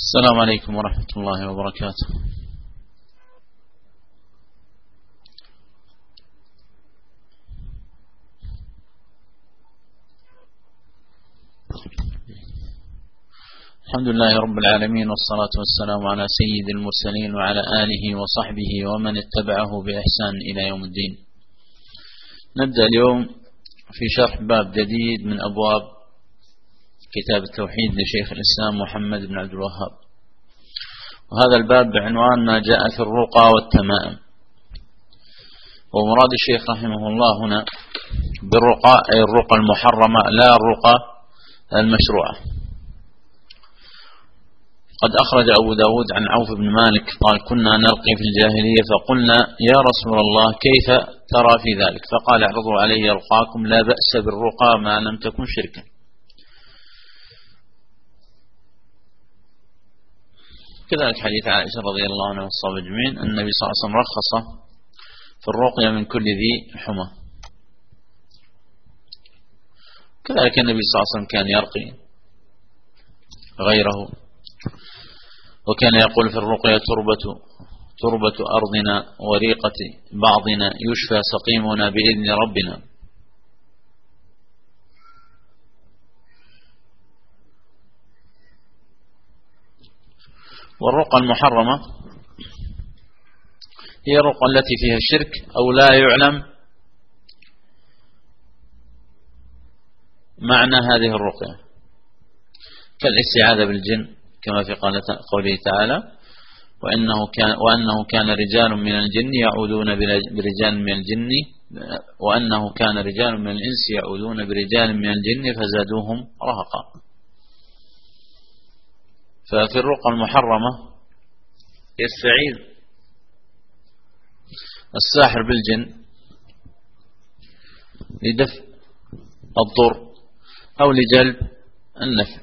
السلام عليكم ورحمة الله وبركاته. الحمد لله رب العالمين، والصلاة والسلام على سيد المرسلين وعلى آله وصحبه ومن اتبعه بإحسان إلى يوم الدين. نبدأ اليوم في شرح باب جديد من أبواب كتاب التوحيد لشيخ الإسلام محمد بن عبد الوهاب، وهذا الباب بعنوان ما جاء في الرقى والتمائم. ومراد الشيخ رحمه الله هنا بالرقى أي الرقى المحرمة لا الرقى المشروعة. قد أخرج أبو داود عن عوف بن مالك قال: كنا نرقي في الجاهلية فقلنا يا رسول الله كيف ترى في ذلك؟ فقال: اعرضوا علي رقاكم، لا بأس بالرقى ما لم تكن شركا. كذلك حديث عائشة رضي الله عنها والصحابة أجمعين أن النبي صلى الله عليه وسلم رخص في الرقية من كل ذي حمى. كذلك النبي صلى الله عليه وسلم كان يرقي غيره، وكان يقول في الرقية: تربة أرضنا وريقة بعضنا يشفى سقيمنا بإذن ربنا. والرقى المحرمة هي الرقى التي فيها الشرك أو لا يعلم معنى هذه الرقية، كالاستعاذة بالجن كما في قوله تعالى: وأنه كان رجال من الجن يعوذون برجال من الجن، وأنه كان رجال من الإنس يعوذون برجال من الجن فزادوهم رهقا. ففي الرقى المحرمة يستعيذ الساحر بالجن لدفع الضر أو لجلب النفع،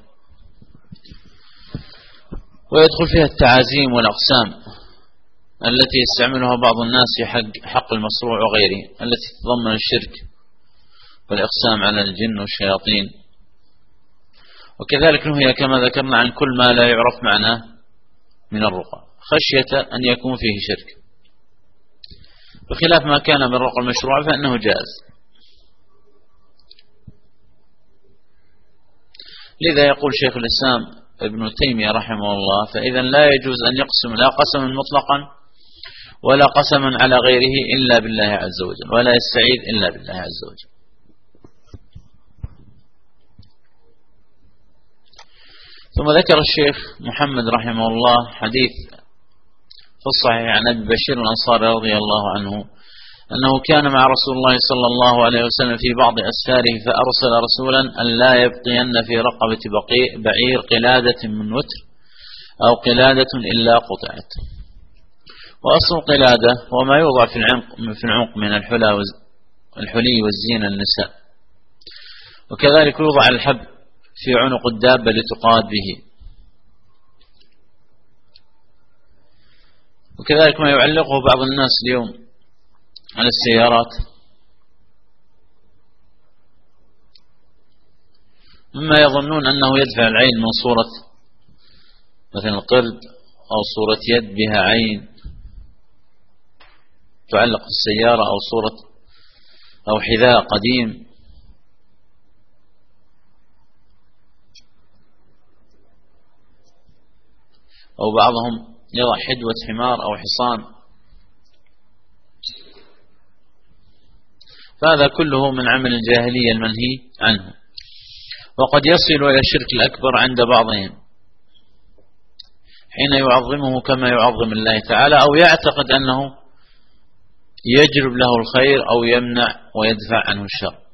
ويدخل فيها التعازيم والأقسام التي يستعملها بعض الناس في حق المصروع وغيره، التي تتضمن الشرك والإقسام على الجن والشياطين. وكذلك نهي كما ذكرنا عن كل ما لا يعرف معناه من الرقى خشية أن يكون فيه شرك، بخلاف ما كان من الرقى المشروع فإنه جائز. لذا يقول شيخ الإسلام ابن تيمية رحمه الله: فإذا لا يجوز أن يقسم لا قسما مطلقا ولا قسما على غيره إلا بالله عز وجل، ولا يستعيذ إلا بالله عز وجل. ثم ذكر الشيخ محمد رحمه الله حديث في الصحيح عن أبي بشير الأنصاري رضي الله عنه أنه كان مع رسول الله صلى الله عليه وسلم في بعض أسفاره فأرسل رسولا أن لا يبقين في رقبة بعير قلادة من وتر أو قلادة إلا قطعت. وأصل قلادة وما يوضع في العنق من الحلي والزينة للنساء، وكذلك يوضع الحب في عنق الدابة لتقاد به، وكذلك ما يعلقه بعض الناس اليوم على السيارات مما يظنون أنه يدفع العين من صورة مثل القرد أو صورة يد بها عين تعلق السيارة، أو صورة أو حذاء قديم. أو بعضهم يضع حدوة حمار أو حصان. فهذا كله من عمل الجاهلية المنهي عنه، وقد يصل إلى الشرك الأكبر عند بعضهم حين يعظمه كما يعظم الله تعالى، أو يعتقد أنه يجلب له الخير أو يمنع ويدفع عنه الشر.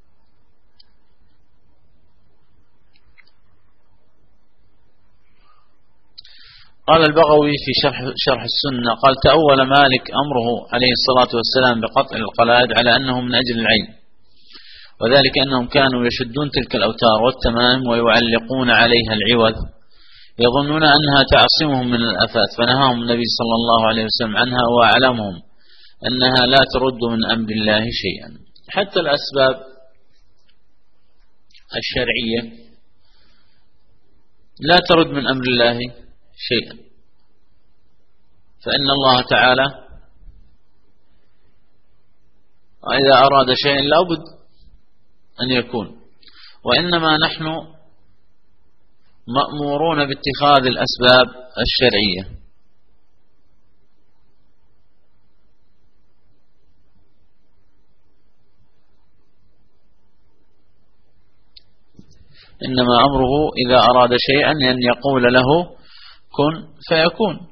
قال البغوي في شرح السنة قال: تأول مالك أمره عليه الصلاة والسلام بقطع القلائد على أنه من أجل العين، وذلك أنهم كانوا يشدون تلك الأوتار والتمائم ويعلقون عليها العوذ يظنون أنها تعصمهم من الآفات، فنهاهم النبي صلى الله عليه وسلم عنها وأعلمهم أنها لا ترد من أمر الله شيئا. حتى الأسباب الشرعية لا ترد من أمر الله شيئا، فإن الله تعالى إذا أراد شيئا لابد أن يكون، وإنما نحن مأمورون باتخاذ الأسباب الشرعية. إنما أمره إذا أراد شيئا أن يقول له كن فيكون.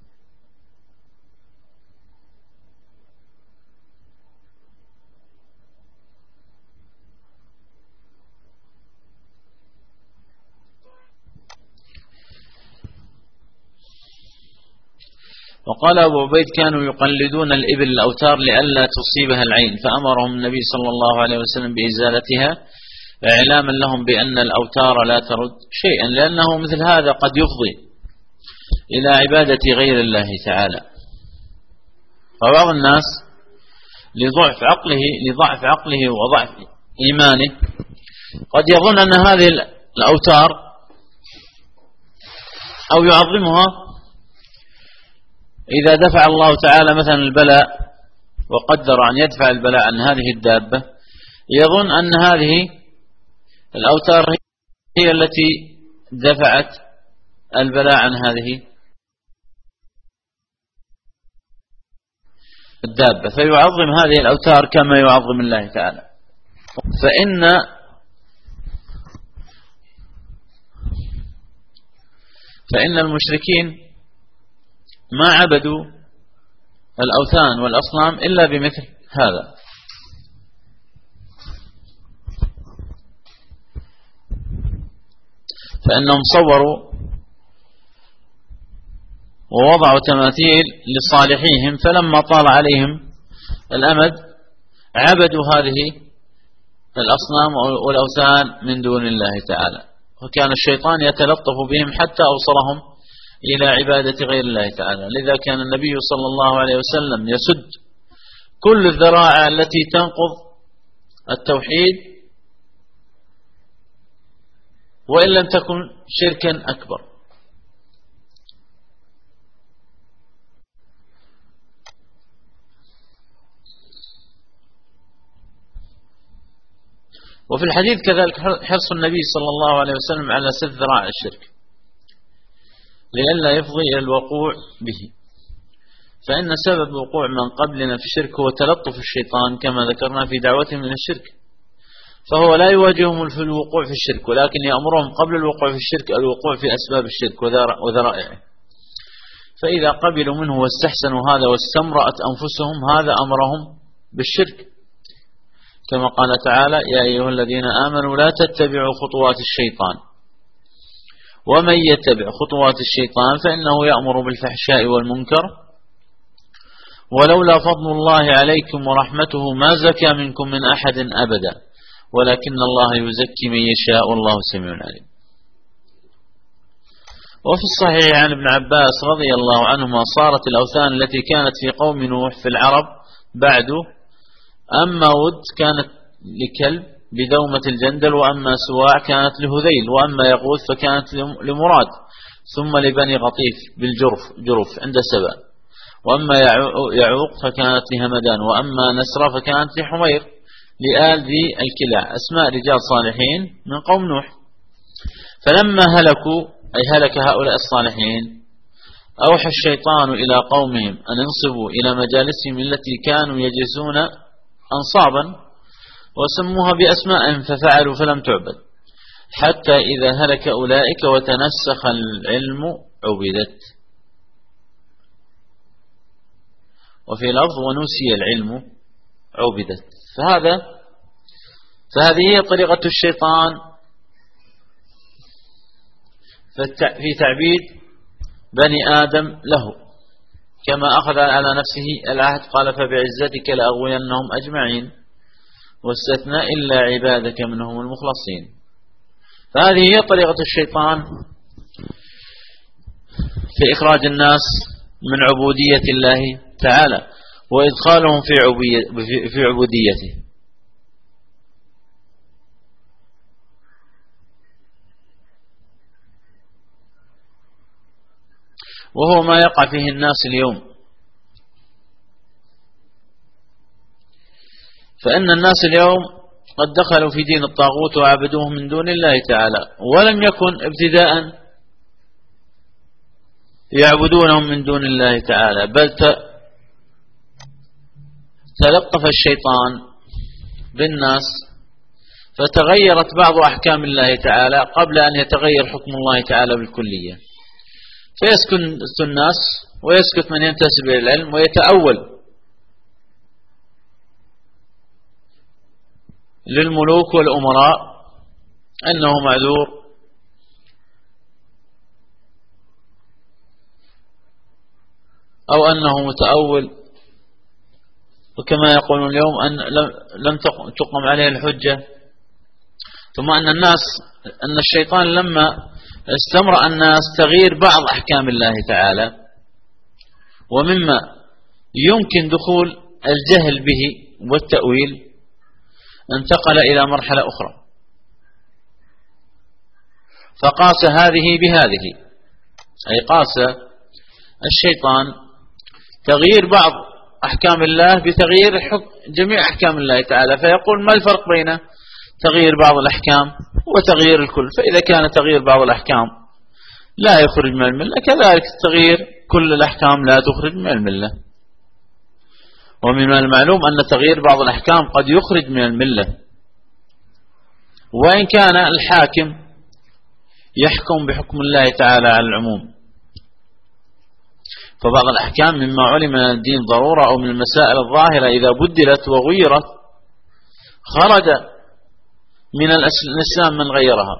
وقال أبو عبيد كانوا يقلدون الإبل الأوتار لئلا تصيبها العين، فأمرهم النبي صلى الله عليه وسلم بإزالتها إعلاما لهم بأن الأوتار لا ترد شيئا، لأنه مثل هذا قد يفضي إلى عبادة غير الله تعالى. فبعض الناس لضعف عقله وضعف إيمانه قد يظن أن هذه الأوتار أو يعظمها إذا دفع الله تعالى مثلا البلاء وقدر أن يدفع البلاء عن هذه الدابة، يظن أن هذه الأوتار هي التي دفعت البلاء عن هذه الدابة، فيعظم هذه الأوتار كما يعظم الله تعالى. فإن المشركين ما عبدوا الأوثان والأصنام إلا بمثل هذا. فإنهم صوروا ووضعوا تماثيل لصالحيهم، فلما طال عليهم الأمد عبدوا هذه الأصنام والأوثان من دون الله تعالى، وكان الشيطان يتلطف بهم حتى أوصلهم إلى عبادة غير الله تعالى. لذا كان النبي صلى الله عليه وسلم يسد كل الذرائع التي تنقض التوحيد وإن لم تكن شركا أكبر. وفي الحديث كذلك حرص النبي صلى الله عليه وسلم على سد ذرائع الشرك لئلا يفضي إلى الوقوع به، فإن سبب وقوع من قبلنا في الشرك هو تلطف الشيطان كما ذكرنا في دعوتهم من الشرك، فهو لا يواجههم في الوقوع في الشرك، ولكن يأمرهم قبل الوقوع في الشرك الوقوع في أسباب الشرك وذرائعه، فإذا قبلوا منه واستحسنوا هذا واستمرأت أنفسهم هذا أمرهم بالشرك، كما قال تعالى: يا أيها الذين آمنوا لا تتبعوا خطوات الشيطان ومن يتبع خطوات الشيطان فإنه يأمر بالفحشاء والمنكر ولولا فضل الله عليكم ورحمته ما زكى منكم من أحد أبدا ولكن الله يزكي من يشاء والله سميع عليم. وفي الصحيح عن ابن عباس رضي الله عنهما صارت الأوثان التي كانت في قوم نوح في العرب بعد أما ود كانت لكلب بدومة الجندل، وأما سواع كانت لهذيل، وأما يغوث فكانت لمراد، ثم لبني غطيف بالجرف عند سبأ، وأما يعوق فكانت لهمدان، وأما نسرة فكانت لحمير لآل ذي الكلاع، أسماء رجال صالحين من قوم نوح. فلما هلكوا أي هلك هؤلاء الصالحين أوحى الشيطان إلى قومهم أن ينصبوا إلى مجالسهم التي كانوا يجلسون أنصابا وسموها بأسماء ففعلوا فلم تعبد، حتى إذا هلك أولئك وتنسخ العلم عبدت. وفي لفظ ونسي العلم عبدت. فهذه هي طريقة الشيطان في تعبيد بني آدم له، كما أخذ على نفسه العهد قال: فبعزتك لأغوينهم أجمعين، واستثنى إلا عبادك منهم المخلصين. فهذه هي طريقة الشيطان في إخراج الناس من عبودية الله تعالى وإدخالهم في عبوديته. وهو ما يقع فيه الناس اليوم. فإن الناس اليوم قد دخلوا في دين الطاغوت وعبدوه من دون الله تعالى، ولم يكن ابتداء يعبدونهم من دون الله تعالى، بل تلطف الشيطان بالناس فتغيرت بعض أحكام الله تعالى قبل أن يتغير حكم الله تعالى بالكلية، فيسكت الناس ويسكت من ينتسب إلى العلم ويتأول للملوك والأمراء أنه معذور أو أنه متأول، وكما يقولون اليوم أن لم تقم عليه الحجة. ثم أن الشيطان لما استمرأ الناس تغيير بعض أحكام الله تعالى، ومما يمكن دخول الجهل به والتأويل، انتقل إلى مرحلة أخرى فقاس هذه بهذه، أي قاس الشيطان تغيير بعض أحكام الله بتغيير جميع أحكام الله تعالى، فيقول ما الفرق بين تغيير بعض الأحكام وتغيير الكل؟ فإذا كان تغيير بعض الأحكام لا يخرج من الملة، كذلك تغيير كل الأحكام لا تخرج من الملة. ومن المعلوم أن تغيير بعض الأحكام قد يخرج من الملة، وإن كان الحاكم يحكم بحكم الله تعالى على العموم. فبعض الأحكام مما علم من الدين ضرورة أو من المسائل الظاهرة إذا بدلت وغيرت خرج من الإسلام من غيرها.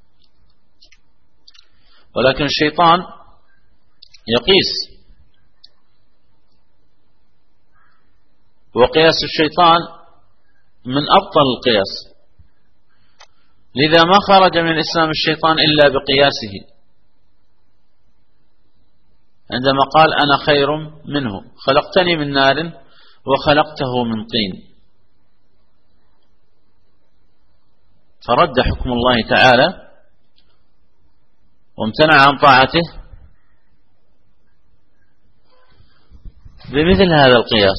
ولكن الشيطان يقيس، وقياس الشيطان من أبطل القياس، لذا ما خرج من إسلام الشيطان إلا بقياسه، عندما قال أنا خير منه، خلقتني من نار وخلقته من طين، فرد حكم الله تعالى وامتنع عن طاعته بمثل هذا القياس.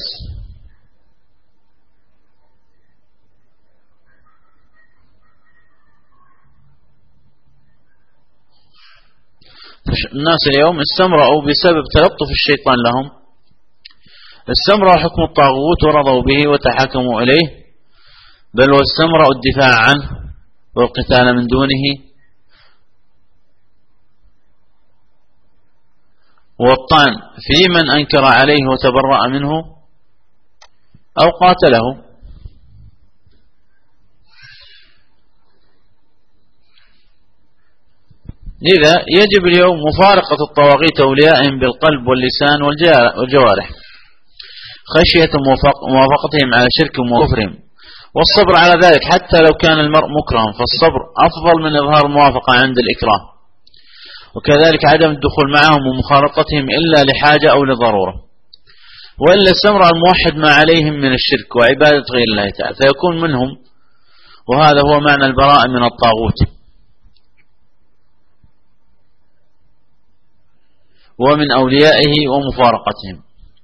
الناس اليوم استمرأوا بسبب تلطف الشيطان لهم، استمرأوا حكم الطاغوت ورضوا به وتحاكموا إليه، بل واستمرأوا الدفاع عنه والقتال من دونه والطعن في من أنكر عليه وتبرأ منه أو قاتله. لذا يجب اليوم مفارقة الطواغيت أوليائهم بالقلب واللسان والجوارح خشية موافقتهم على شركهم وكفرهم، والصبر على ذلك حتى لو كان المرء مكرها، فالصبر أفضل من إظهار الموافقة عند الإكراه، وكذلك عدم الدخول معهم ومخالطتهم إلا لحاجة أو لضرورة، وإلا استمر الموحد ما عليهم من الشرك وعبادة غير الله تعالى فيكون منهم، وهذا هو معنى البراءة من الطاغوت ومن أوليائه ومفارقتهم.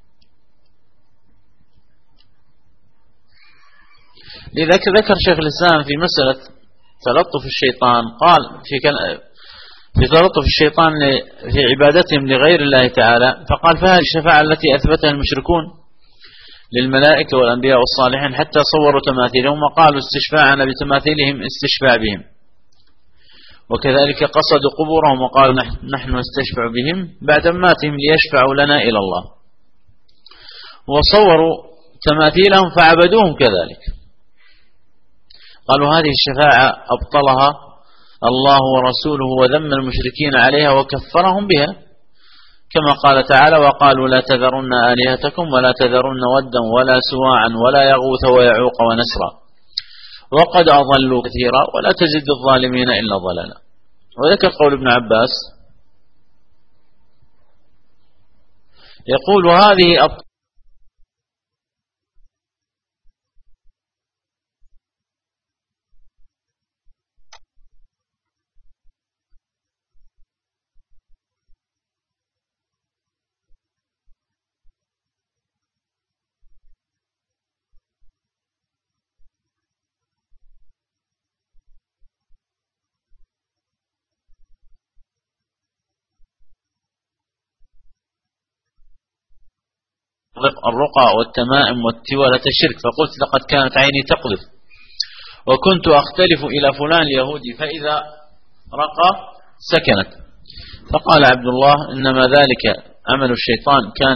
لذلك ذكر شيخ الإسلام في مسألة تلطف الشيطان، قال في تلطف الشيطان في عبادتهم لغير الله تعالى، فقال فهذه الشفاعة التي أثبتها المشركون للملائكة والأنبياء والصالحين حتى صوروا تماثيلهم وقالوا استشفاعنا بتماثيلهم استشفاع بهم، وكذلك قصدوا قبورهم وقالوا نحن نستشفع بهم بعد مماتهم ليشفعوا لنا إلى الله، وصوروا تماثيلهم فعبدوهم كذلك. قالوا هذه الشفاعة أبطلها الله ورسوله وذم المشركين عليها وكفرهم بها، كما قال تعالى وقالوا لا تذرن آلهتكم ولا تذرن ودا ولا سواعا ولا يغوث ويعوق ونسرا وقد أضلوا كثيرا ولا تزد الظالمين إلا ضلالا. وذكر قول ابن عباس يقول وهذه الرقى والتمائم والتوالة شرك، فقلت لقد كانت عيني تقذف وكنت أختلف إلى فلان اليهودي فإذا رقى سكنت. فقال عبد الله إنما ذلك عمل الشيطان كان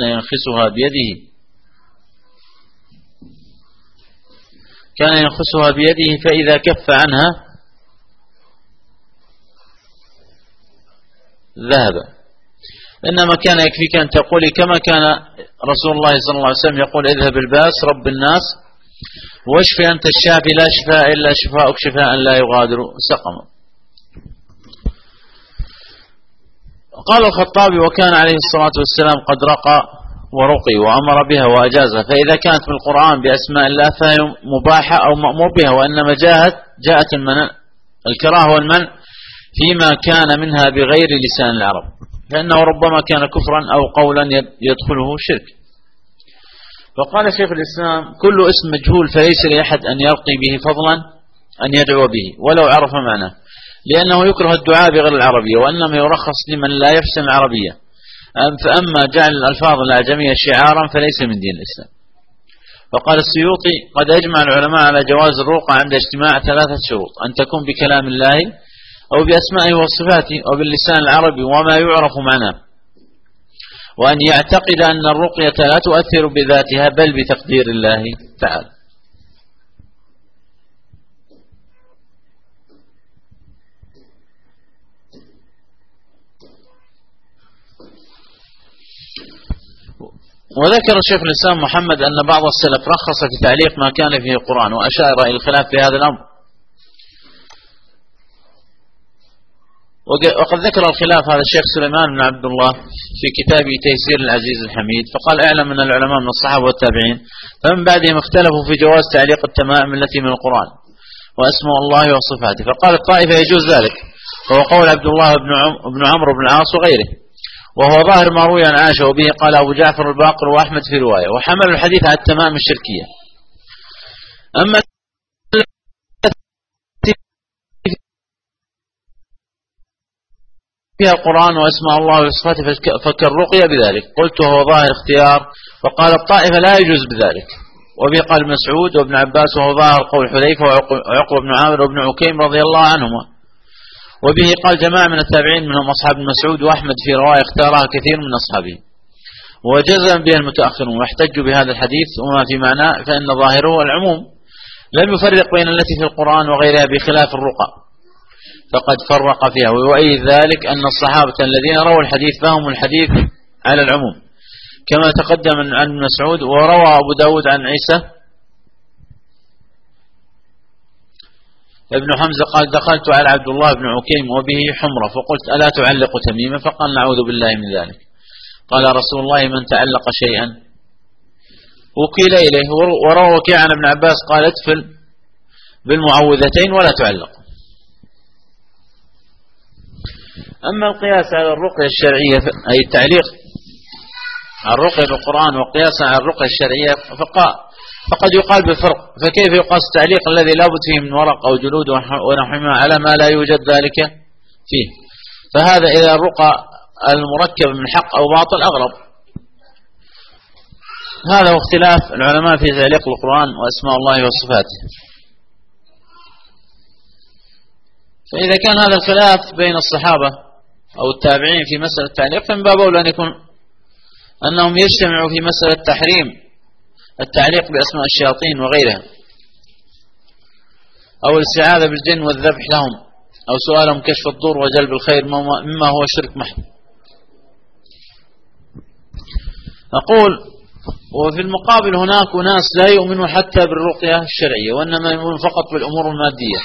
ينخسها بيده فإذا كف عنها ذهب. إنما كان يكفيك أن تقولي كما كان رسول الله صلى الله عليه وسلم يقول اذهب الباس رب الناس واشفي أنت الشافي لا شفاء إلا شفاءك شفاء لا يغادر سقما. قال الخطابي وكان عليه الصلاة والسلام قد رقى ورقي وأمر بها وأجازها، فإذا كانت في القرآن بأسماء الله فهي مباحة أو مأمور بها، وإنما جاءت الكراهة والمنع فيما كان منها بغير لسان العرب، لأنه ربما كان كفرا أو قولا يدخله شرك. فقال شيخ الإسلام كل اسم مجهول فليس لأحد أن يرقي به فضلا أن يدعو به ولو عرف معناه، لأنه يكره الدعاء بغير العربية، وإنما يرخص لمن لا يفهم العربية. فأما جعل الألفاظ الأعجمية شعارا فليس من دين الإسلام. فقال السيوطي قد أجمع العلماء على جواز الرقى عند اجتماع 3 شروط: أن تكون بكلام الله أو بأسمائه وصفاته أو باللسان العربي وما يعرف معناه، وأن يعتقد أن الرقية لا تؤثر بذاتها بل بتقدير الله تعالى. وذكر الشيخ الإسلام محمد أن بعض السلف رخص في تعليق ما كان فيه القرآن، وأشار إلى الخلاف في هذا الأمر. وقد ذكر الخلاف هذا الشيخ سليمان بن عبد الله في كتابه تيسير العزيز الحميد، فقال اعلم أن العلماء من الصحابة والتابعين فمن بعدهم اختلفوا في جواز تعليق التمائم التي من القرآن وأسماء الله وصفاته، فقال الطائفة يجوز ذلك، وهو قول عبد الله بن عمرو بن العاص وغيره، وهو ظاهر ما روي عن عائشة، وبه قال أبو جعفر الباقر وأحمد في رواية، وحمل الحديث على التمائم الشركية. أما فيها القرآن واسماء الله وصفاته فكالرقية بذلك، قلت وهو ظاهر اختيار، وقال الطائفة لا يجوز بذلك، وبه قال مسعود وابن عباس، وهو ظاهر قول حذيفة وعقبة بن عامر وابن عكيم رضي الله عنهما، وبه قال جماعة من التابعين منهم أصحاب مسعود، وأحمد في رواية اختارها كثير من أصحابه، وجزم بها المتأخرون، واحتجوا بهذا الحديث وما في معناه، فإن ظاهره العموم لم يفرق بين التي في القرآن وغيرها بخلاف الرقى، فقد فرق فيها. ويؤيد ذلك أن الصحابة الذين رووا الحديث فهموا الحديث على العموم، كما تقدم عن مسعود. وروى أبو داود عن عيسى ابن حمزة قال دخلت على عبد الله بن عكيم وبه حمرة فقلت ألا تعلق تميمة؟ فقال نعوذ بالله من ذلك. قال رسول الله من تعلق شيئا وقيل إليه. وروى وكيع عن ابن عباس قال ادفل بالمعوذتين ولا تعلق. أما القياس على الرقية الشرعية أي التعليق على الرقية بالقرآن وقياسا على الرقية الشرعية فقد يقال بفرق، فكيف يقاس التعليق الذي لا بد فيه من ورق أو جلود ونحوهما على ما لا يوجد ذلك فيه؟ فهذا إذا الرقى المركب من حق أو باطل أغرب. هذا هو اختلاف العلماء في تعليق القرآن وأسماء الله وصفاته. فإذا كان هذا الخلاف بين الصحابة أو التابعين في مسألة التعليق فمن باب أولى أن يكون أنهم يجتمعوا في مسألة تحريم التعليق بأسماء الشياطين وغيرها، أو الاستعاذة بالجن والذبح لهم، أو سؤالهم كشف الضر وجلب الخير مما هو شرك محض. أقول وفي المقابل هناك ناس لا يؤمنوا حتى بالرقية الشرعية، وإنما يؤمنون فقط بالأمور المادية،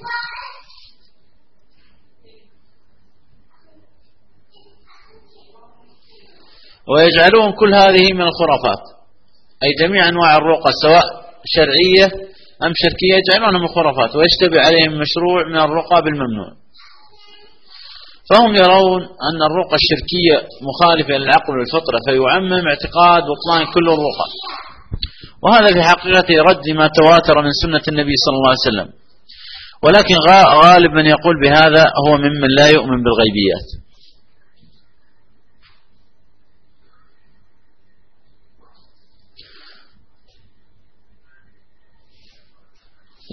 ويجعلون كل هذه من الخرافات، أي جميع أنواع الرقى سواء شرعية أم شركية يجعلونها من الخرافات، ويشتبه عليهم مشروع من الرقى بالممنوع. فهم يرون أن الرقى الشركية مخالفة للعقل والفطرة، فيعمم اعتقاد بطلان كل الرقى، وهذا في حقيقة رد ما تواتر من سنة النبي صلى الله عليه وسلم. ولكن غالب من يقول بهذا هو ممن لا يؤمن بالغيبيات.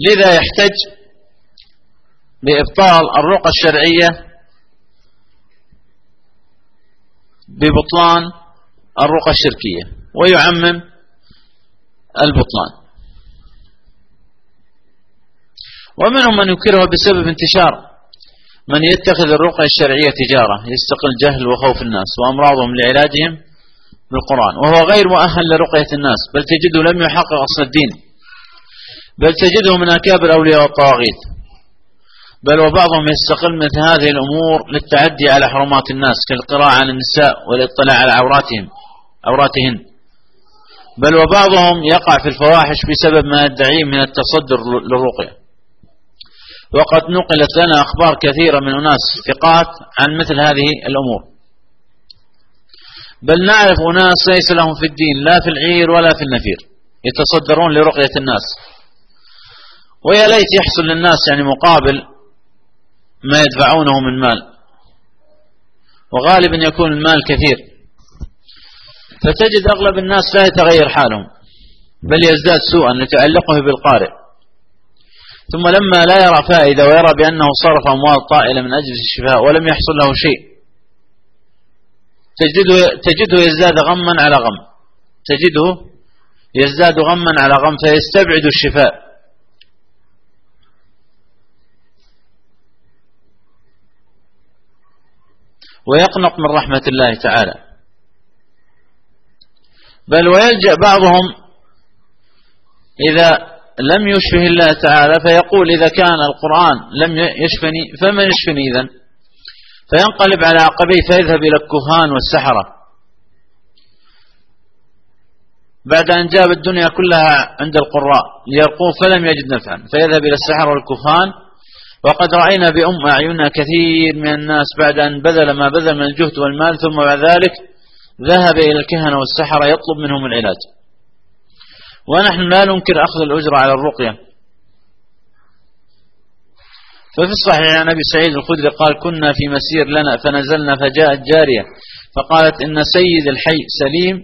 لذا يحتج بإبطال الرقى الشرعية ببطلان الرقى الشركية ويعمم البطلان. ومنهم من ينكرها بسبب انتشار من يتخذ الرقى الشرعية تجارة يستقل جهل وخوف الناس وأمراضهم لعلاجهم بالقرآن، وهو غير مؤهل لرقية الناس، بل تجده لم يحقق أصل الدين، بل تجده من أكابر أولياء الطواغيت، بل وبعضهم يستقل مثل هذه الأمور للتعدي على حرمات الناس كالقراءة على النساء والاطلاع على عوراتهن، بل وبعضهم يقع في الفواحش بسبب ما يدعيه من التصدر للرقية. وقد نقلت لنا أخبار كثيرة من أناس ثقات عن مثل هذه الأمور، بل نعرف أناس ليس لهم في الدين لا في العير ولا في النفير يتصدرون لرقية الناس، ويا ليت يحصل للناس يعني مقابل ما يدفعونه من مال، وغالبا يكون المال كثير، فتجد أغلب الناس لا يتغير حالهم بل يزداد سوءا لتعلقه بالقارئ، ثم لما لا يرى فائدة ويرى بأنه صرف أموال طائلة من أجل الشفاء ولم يحصل له شيء، تجده يزداد غما على غم، تجده يزداد غما على غم فيستبعد الشفاء. ويقنط من رحمة الله تعالى، بل ويلجأ بعضهم إذا لم يشفه الله تعالى فيقول إذا كان القرآن لم يشفني فمن يشفني إذن، فينقلب على عقبيه فيذهب إلى الكهان والسحرة بعد أن جاب الدنيا كلها عند القراء ليرقوه فلم يجد نفعا، فيذهب إلى السحرة والكهان. وقد رأينا بأم أعيننا كثير من الناس بعد أن بذل ما بذل من الجهد والمال ثم بعد ذلك ذهب إلى الكهنة والسحرة يطلب منهم العلاج. ونحن لا ننكر أخذ الأجرة على الرقية، ففي الصحيح عن أبي سعيد الخدري قال كنا في مسير لنا فنزلنا فجاءت جارية فقالت إن سيد الحي سليم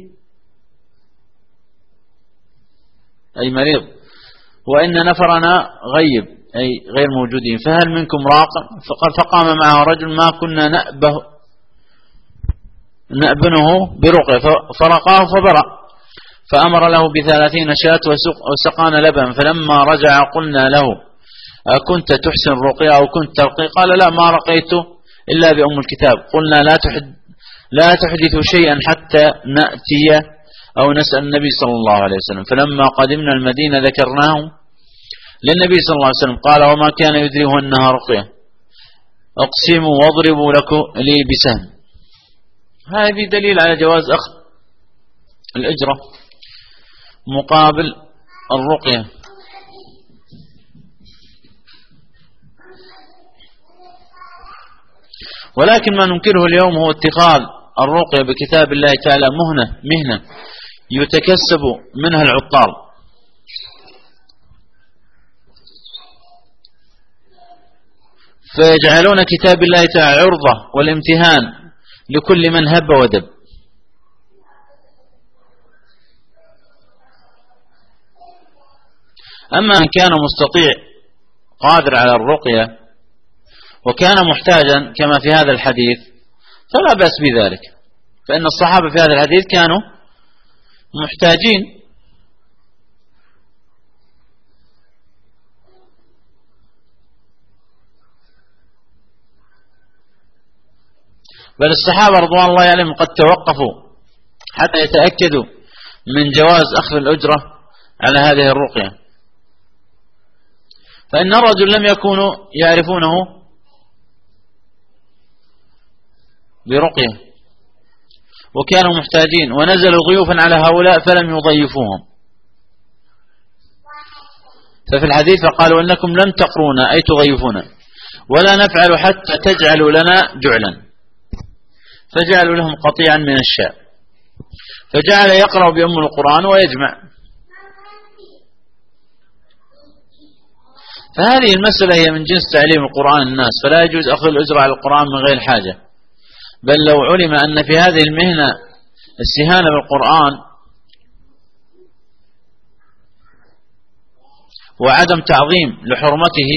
أي مريض وإن نفرنا غيب أي غير موجودين، فهل منكم راق؟ فقام معه رجل ما كنا نأبنه برقية فرقاه فبرأ، فأمر له ب30 شاة وسقانا لبن، فلما رجع قلنا له أكنت تحسن الرقية أو كنت ترقي؟ قال لا ما رقيت إلا بأم الكتاب. قلنا لا تحدث شيئا حتى نأتي أو نسأل النبي صلى الله عليه وسلم. فلما قدمنا المدينة ذكرناه للنبي صلى الله عليه وسلم قال وما كان يدريه أنها رقية، اقسموا واضربوا لي بسهم. هذه دليل على جواز أخذ الأجرة مقابل الرقية. ولكن ما ننكره اليوم هو اتخاذ الرقية بكتاب الله تعالى مهنة يتكسب منها العطال، فيجعلون كتاب الله تعالى عرضة والامتهان لكل من هب ودب. أما أن كان مستطيع قادر على الرقية وكان محتاجا كما في هذا الحديث فلا بأس بذلك، فإن الصحابة في هذا الحديث كانوا محتاجين. بل الصحابة رضوان الله عليهم قد توقفوا حتى يتأكدوا من جواز أخذ الأجرة على هذه الرقية، فإن الرجل لم يكونوا يعرفونه برقية وكانوا محتاجين ونزلوا ضيوفا على هؤلاء فلم يضيفوهم، ففي الحديث فقالوا إنكم لن تقرونا أي تضيفونا ولا نفعل حتى تجعلوا لنا جعلا، فجعلوا لهم قطيعا من الشاء، فجعل يقرأ بأم القرآن ويجمع. فهذه المسألة هي من جنس تعليم القرآن الناس، فلا يجوز أخذ الأجرة على القرآن من غير حاجة، بل لو علم أن في هذه المهنة استهانة بالقرآن وعدم تعظيم لحرمته،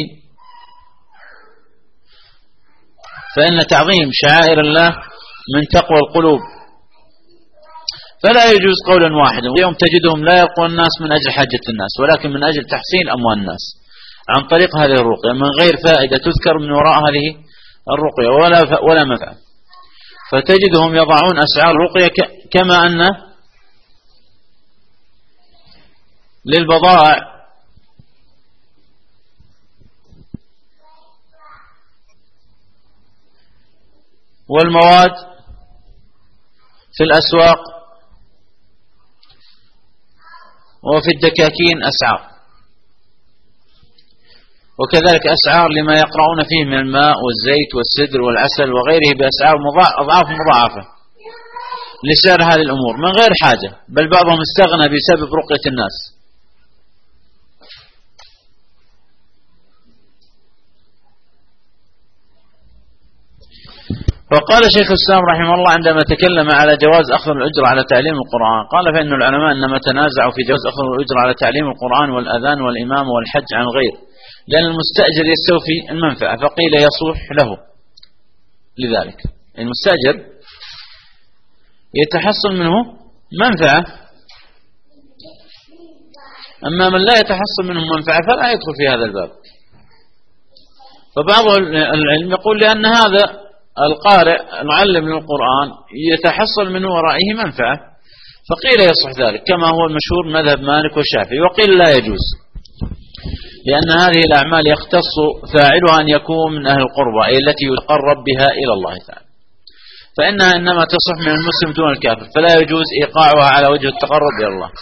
فإن تعظيم شعائر الله من تقوى القلوب، فلا يجوز قولا واحدا. اليوم تجدهم لا يرقون الناس من أجل حاجة الناس، ولكن من أجل تحسين أموال الناس عن طريق هذه الرقية من غير فائدة تذكر من وراء هذه الرقية ولا منفعة. فتجدهم يضعون أسعار الرقية كما أن للبضائع والمواد في الأسواق وفي الدكاكين أسعار، وكذلك أسعار لما يقرؤون فيه من الماء والزيت والسدر والعسل وغيره بأسعار أضعاف مضاعفة لسعر هذه الأمور من غير حاجة، بل بعضهم استغنى بسبب رقية الناس. وقال شيخ الإسلام رحمه الله عندما تكلم على جواز أخذ الأجر على تعليم القرآن، قال فإن العلماء إنما تنازعوا في جواز أخذ الأجر على تعليم القرآن والأذان والإمام والحج عن غير، لأن المستأجر يستوفي المنفعة، فقيل يصلح له لذلك. المستأجر يتحصل منه منفعة، أما من لا يتحصل منه منفعة فلا يدخل في هذا الباب. فبعض العلم يقول لأن هذا القارئ المعلم للقرآن يتحصل من ورائه منفعة، فقيل يصح ذلك كما هو المشهور مذهب مالك والشافعي، وقيل لا يجوز، لأن هذه الأعمال يختص فاعلها أن يكون من أهل القربى، أي التي يتقرب بها إلى الله تعالى، فإنها إنما تصح من المسلم دون الكافر، فلا يجوز إيقاعها على وجه التقرب إلى الله.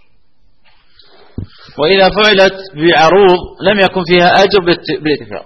وإذا فعلت بعروض لم يكن فيها أجر بالاتفاق،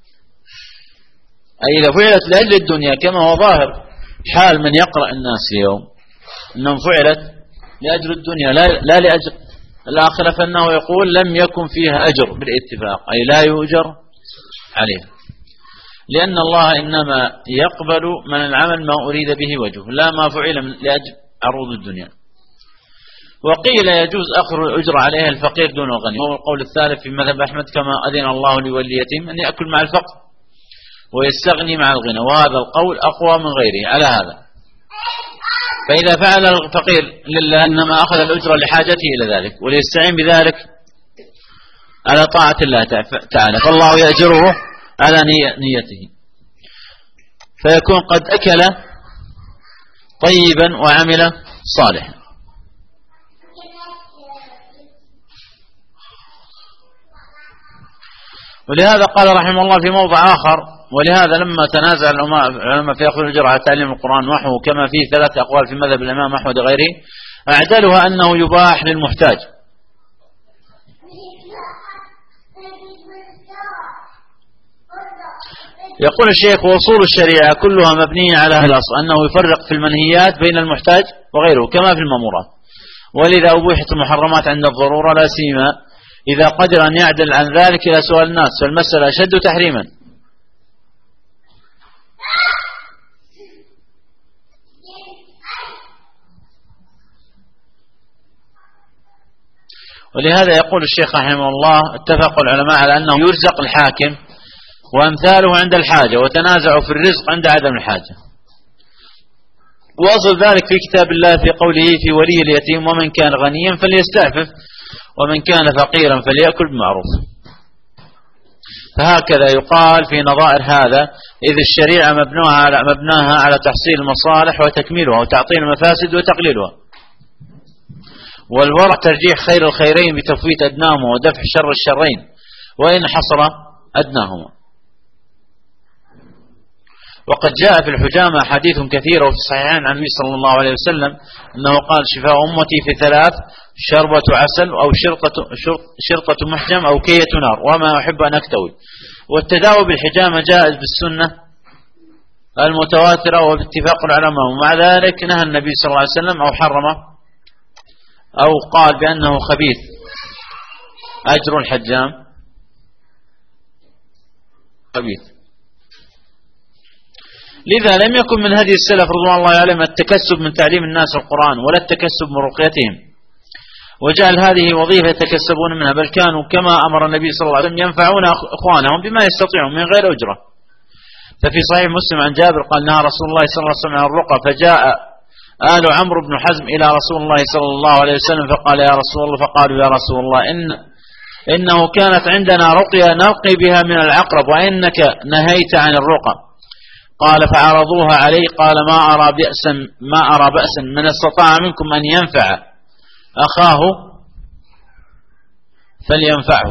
أي إذا فعلت لأجل الدنيا كما هو ظاهر حال من يقرأ الناس اليوم أنهم فعلت لأجل الدنيا لا لأجل الآخرة، فإنه يقول لم يكن فيها أجر بالاتفاق، أي لا يؤجر عليها، لأن الله إنما يقبل من العمل ما أريد به وجهه، لا ما فعل لأجل عروض الدنيا. وقيل يجوز أخذ الأجر عليها الفقير دون الغني، وهو القول الثالث في مذهب أحمد، كما أذن الله لولي اليتيم أن يأكل مع الفقر ويستغني مع الغنى، وهذا القول أقوى من غيره على هذا. فإذا فعل الفقير لله إنما أخذ الأجر لحاجته إلى ذلك وليستعين بذلك على طاعة الله تعالى، فالله يأجره على نيته، فيكون قد أكل طيبا وعمل صالحا. ولهذا قال رحمه الله في موضع آخر: ولهذا لما تنازع العلماء في أخذ الأجر على تعليم القرآن وحوه، كما فيه 3 أقوال في مذهب الإمام أحمد وغيره، أعدلها أنه يباح للمحتاج. يقول الشيخ: وأصول الشريعة كلها مبنية على الأصل أنه يفرق في المنهيات بين المحتاج وغيره كما في المأمورات، ولذا أبيحت المحرمات عند الضرورة، لا سيما إذا قدر أن يعدل عن ذلك إلى سؤال الناس، فالمسألة أشد تحريما. ولهذا يقول الشيخ رحمه الله: اتفق العلماء على أنه يرزق الحاكم وأمثاله عند الحاجة، وتنازعوا في الرزق عند عدم الحاجة. وأصل ذلك في كتاب الله في قوله في ولي اليتيم: ومن كان غنيا فليستعفف ومن كان فقيرا فليأكل بمعروف. فهكذا يقال في نظائر هذا، إذ الشريعة مبناها على تحصيل المصالح وتكميلها وتعطيل المفاسد وتقليلها، والورع ترجيح خير الخيرين بتفويت أدناهما ودفع شر الشرين وإن حصر أدناهما. وقد جاء في الحجامة حديث كثير وفي الصحيحين عن النبي صلى الله عليه وسلم أنه قال: شفاء أمتي في 3: شربة عسل أو شرطة محجم أو كية نار وما أحب أن أكتوي. والتداوي بالحجامة جائز بالسنة المتواترة وباتفاق العلماء، ومع ذلك نهى النبي صلى الله عليه وسلم أو حرمه أو قال بأنه خبيث. أجر الحجام خبيث. لذا لم يكن من هدي السلف رضوان الله عليهم التكسب من تعليم الناس القرآن ولا التكسب من رقيتهم، وجعل هذه وظيفة يتكسبون منها، بل كانوا كما أمر النبي صلى الله عليه وسلم ينفعون إخوانهم بما يستطيعون من غير أجرة. ففي صحيح مسلم عن جابر قال نهى رسول الله صلى الله عليه وسلم عن الرقى، فجاء آل عمرو بن حزم إلى رسول الله صلى الله عليه وسلم فقال يا رسول الله، فقالوا يا رسول الله إنه كانت عندنا رقية نرقي بها من العقرب وإنك نهيت عن الرقى. قال فعرضوها عليه قال ما أرى بأسا من استطاع منكم أن ينفع أخاه فلينفعه.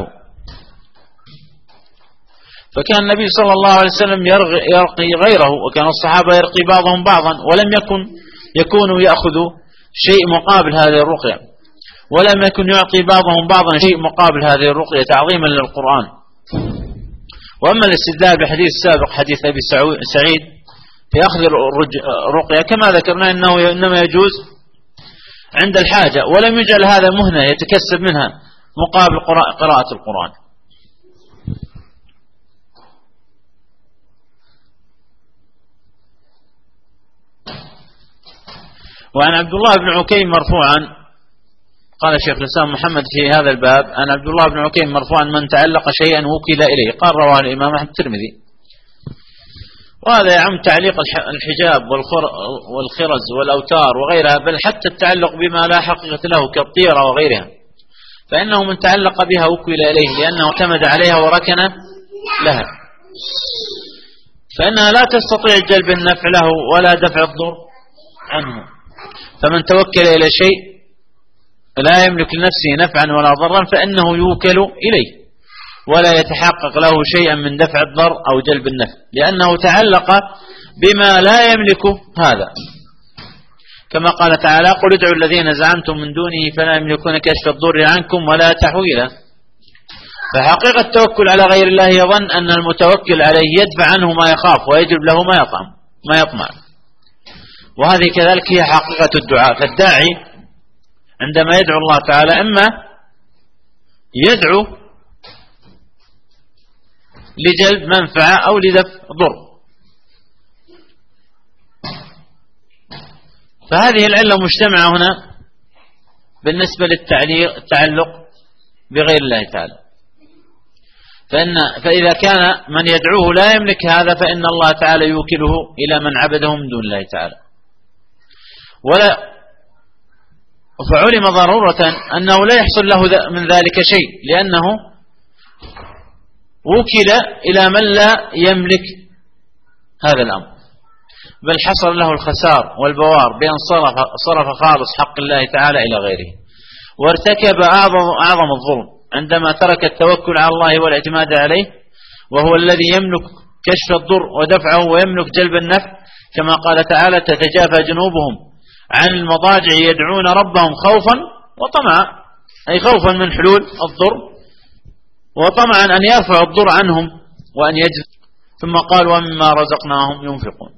فكان النبي صلى الله عليه وسلم يرقي غيره، وكان الصحابة يرقي بعضهم بعضا، ولم يكونوا يأخذوا شيء مقابل هذه الرقية، ولم يكن يعطي بعضهم بعضا شيء مقابل هذه الرقية تعظيما للقرآن. وأما الاستدلال بحديث السابق حديث أبي سعيد في أخذ الرقية كما ذكرنا إنه إنما يجوز عند الحاجة، ولم يجعل هذا مهنة يتكسب منها مقابل قراءة القرآن. وعن عبد الله بن عكيم مرفوعا قال شيخ الإسلام محمد في هذا الباب عن عبد الله بن عكيم مرفوعا من تعلق شيئا وكل إليه، قال رواه الإمام أحمد الترمذي. وهذا يعم تعليق الحجاب والخرز والأوتار وغيرها، بل حتى التعلق بما لا حقيقة له كالطيرة وغيرها، فإنه من تعلق بها وكل إليه لأنه اعتمد عليها وركن لها، فإنها لا تستطيع جلب النفع له ولا دفع الضر عنه. فمن توكل إلى شيء لا يملك لنفسه نفعا ولا ضرا فإنه يوكل إليه، ولا يتحقق له شيئا من دفع الضر أو جلب النفع، لأنه تعلق بما لا يملك هذا، كما قال تعالى قل ادعوا الذين زعمتم من دونه فلا يملكون كشف الضر عنكم ولا تحويلا. فحقيقة التوكل على غير الله يظن أن المتوكل عليه يدفع عنه ما يخاف ويجلب له ما يطمع. وهذه كذلك هي حقيقة الدعاء. فالداعي عندما يدعو الله تعالى إما يدعو لجلب منفعة أو لدفع ضر. فهذه العلة مجتمعة هنا بالنسبة للتعلق بغير الله تعالى. فإذا كان من يدعوه لا يملك هذا فإن الله تعالى يوكله إلى من عبده من دون الله تعالى. فعلم ضرورة أنه لا يحصل له من ذلك شيء، لأنه وكل إلى من لا يملك هذا الأمر، بل حصل له الخسار والبوار بأن صرف خالص حق الله تعالى إلى غيره، وارتكب أعظم الظلم عندما ترك التوكل على الله والاعتماد عليه، وهو الذي يملك كشف الضر ودفعه ويملك جلب النفع، كما قال تعالى تتجافى جنوبهم عن المضاجع يدعون ربهم خوفا وطمعا، أي خوفا من حلول الضر وطمعا أن يرفع الضر عنهم وأن يجد. ثم قال ومما رزقناهم ينفقون.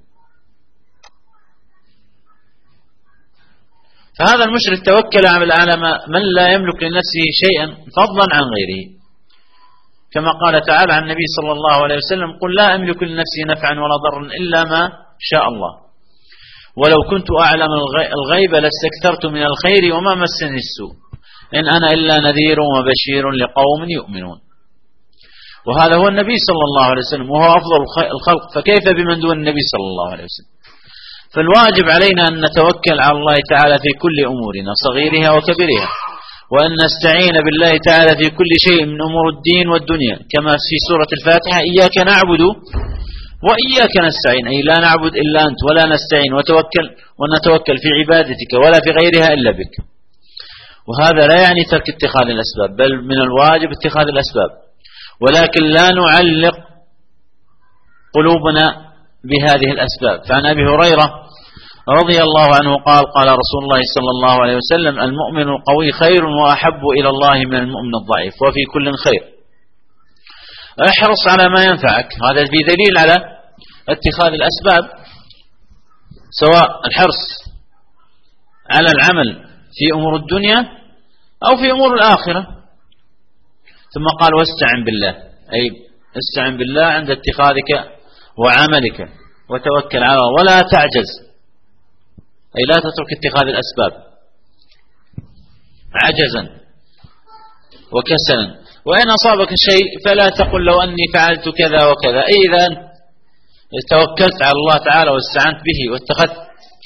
فهذا المشرك توكل على من لا يملك لنفسه شيئا فضلا عن غيره، كما قال تعالى عن النبي صلى الله عليه وسلم قل لا أملك لنفسي نفعا ولا ضرا إلا ما شاء الله ولو كنت أعلم الغيب لاستكثرت من الخير وما مسني السوء إن أنا إلا نذير وبشير لقوم يؤمنون. وهذا هو النبي صلى الله عليه وسلم وهو أفضل الخلق، فكيف بمن دون النبي صلى الله عليه وسلم؟ فالواجب علينا أن نتوكل على الله تعالى في كل أمورنا صغيرها وكبيرها، وأن نستعين بالله تعالى في كل شيء من أمور الدين والدنيا، كما في سورة الفاتحة إياك نعبد وإياك نستعين، أي لا نعبد إلا أنت ولا نستعين ونتوكل في عبادتك ولا في غيرها إلا بك. وهذا لا يعني ترك اتخاذ الأسباب، بل من الواجب اتخاذ الأسباب، ولكن لا نعلق قلوبنا بهذه الأسباب. فعن أبي هريرة رضي الله عنه قال قال رسول الله صلى الله عليه وسلم المؤمن القوي خير وأحب إلى الله من المؤمن الضعيف وفي كل خير. احرص على ما ينفعك، هذا في دليل على اتخاذ الأسباب، سواء الحرص على العمل في أمور الدنيا أو في أمور الآخرة. ثم قال واستعن بالله، أي استعن بالله عند اتخاذك وعملك وتوكل على الله ولا تعجز، أي لا تترك اتخاذ الأسباب. عجزا وكسلا. وإن أصابك شيء فلا تقل لو أني فعلت كذا وكذا، أي إذا توكلت على الله تعالى واستعنت به واتخذت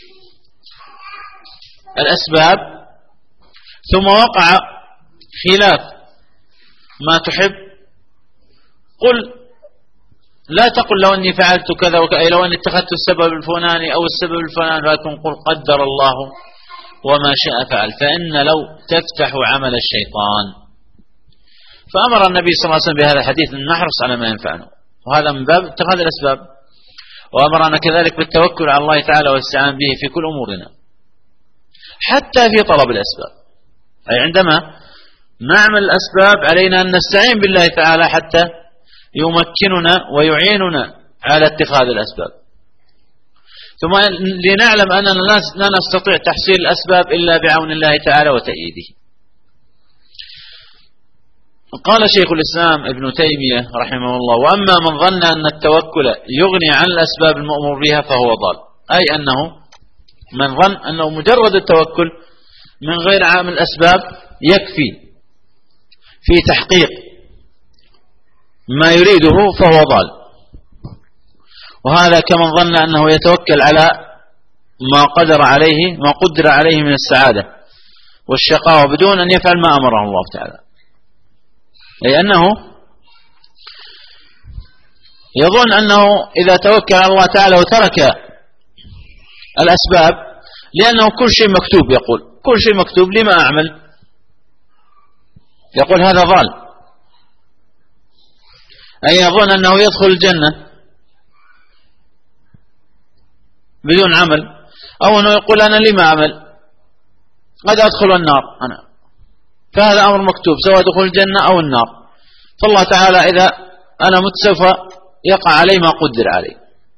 الأسباب ثم وقع خلاف ما تحب، قل لا تقل لو أني فعلت كذا وكذا، أي لو أني اتخذت السبب الفلاني أو السبب الفلاني، لكن قل قدر الله وما شاء فعل، فإن لو تفتح عمل الشيطان. فأمر النبي صلى الله عليه وسلم بهذا الحديث أن نحرص على ما ينفعنا، وهذا من باب اتخاذ الأسباب. وأمرنا كذلك بالتوكل على الله تعالى والاستعانة به في كل أمورنا، حتى في طلب الأسباب، أي عندما نعمل الأسباب علينا أن نستعين بالله تعالى حتى يمكننا ويعيننا على اتخاذ الأسباب. ثم لنعلم أننا لا نستطيع تحصيل الأسباب إلا بعون الله تعالى وتأييده. قال شيخ الإسلام ابن تيمية رحمه الله: وأما من ظن أن التوكل يغني عن الأسباب المأمور بها فهو ضال. أي أنه من ظن أنه مجرد التوكل من غير عامل الأسباب يكفي في تحقيق ما يريده فهو ضال. وهذا كمن ظن أنه يتوكل على ما قدر عليه من السعادة والشقاوة بدون أن يفعل ما أمره الله تعالى، لأنه يظن أنه إذا توكل على الله تعالى وترك الأسباب، لأنه كل شيء مكتوب، يقول كل شيء مكتوب لما أعمل، يقول هذا ضال. أي يظن أنه يدخل الجنة بدون عمل، أو أنه يقول أنا لما أعمل، قد أدخل النار أنا، فهذا أمر مكتوب سواء دخل الجنة أو النار، فالله تعالى إذا أنا مت سوف يقع علي ما قدر علي.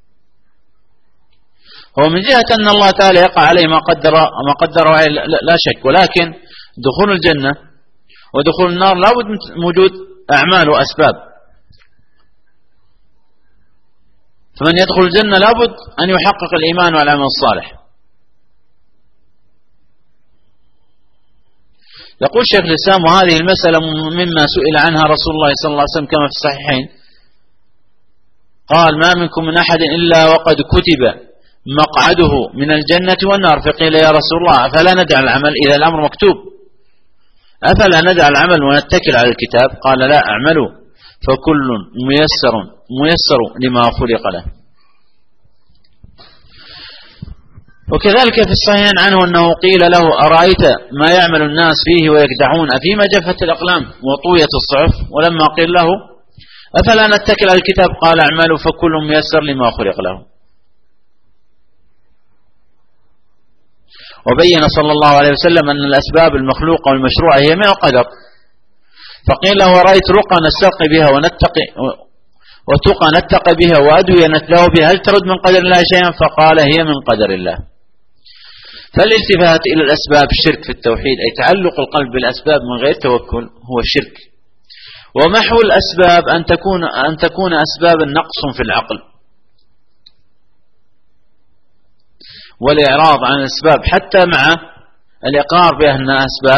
هو من جهة أن الله تعالى يقع عليه ما قدر عليه لا شك، ولكن دخول الجنة ودخول النار لابد من وجود أعمال وأسباب. فمن يدخل الجنة لابد أن يحقق الإيمان والعمل الصالح. يقول شيخ الإسلام: وهذه المسألة مما سئل عنها رسول الله صلى الله عليه وسلم كما في الصحيحين، قال: ما منكم من أحد إلا وقد كتب مقعده من الجنة والنار. فقيل: يا رسول الله أفلا ندع العمل إذا الأمر مكتوب؟ أفلا ندع العمل ونتكل على الكتاب؟ قال: لا، اعملوا فكل ميسر لما خلق له. وكذلك في الصحيحين عنه أنه قيل له: أرأيت ما يعمل الناس فيه ويكدحون أفيما جفت الأقلام وطويت الصحف؟ ولما قيل له: أفلا نتكل على الكتاب؟ قال: اعملوا فكل ميسر لما خلق له. وبين صلى الله عليه وسلم أن الأسباب المخلوقة والمشروعة هي من القدر. فقيل له: ورأيت رقى نسترقي بها وتقى نتقي بها وأدوية نتلهو بها، هل ترد من قدر الله شيئا؟ فقال: هي من قدر الله. فالالتفات إلى الأسباب شرك في التوحيد، أي تعلق القلب بالأسباب من غير توكل هو الشرك. ومحو الأسباب أن تكون أسباب نقص في العقل، والإعراض عن الأسباب حتى مع الإقرار بأنها أسباب،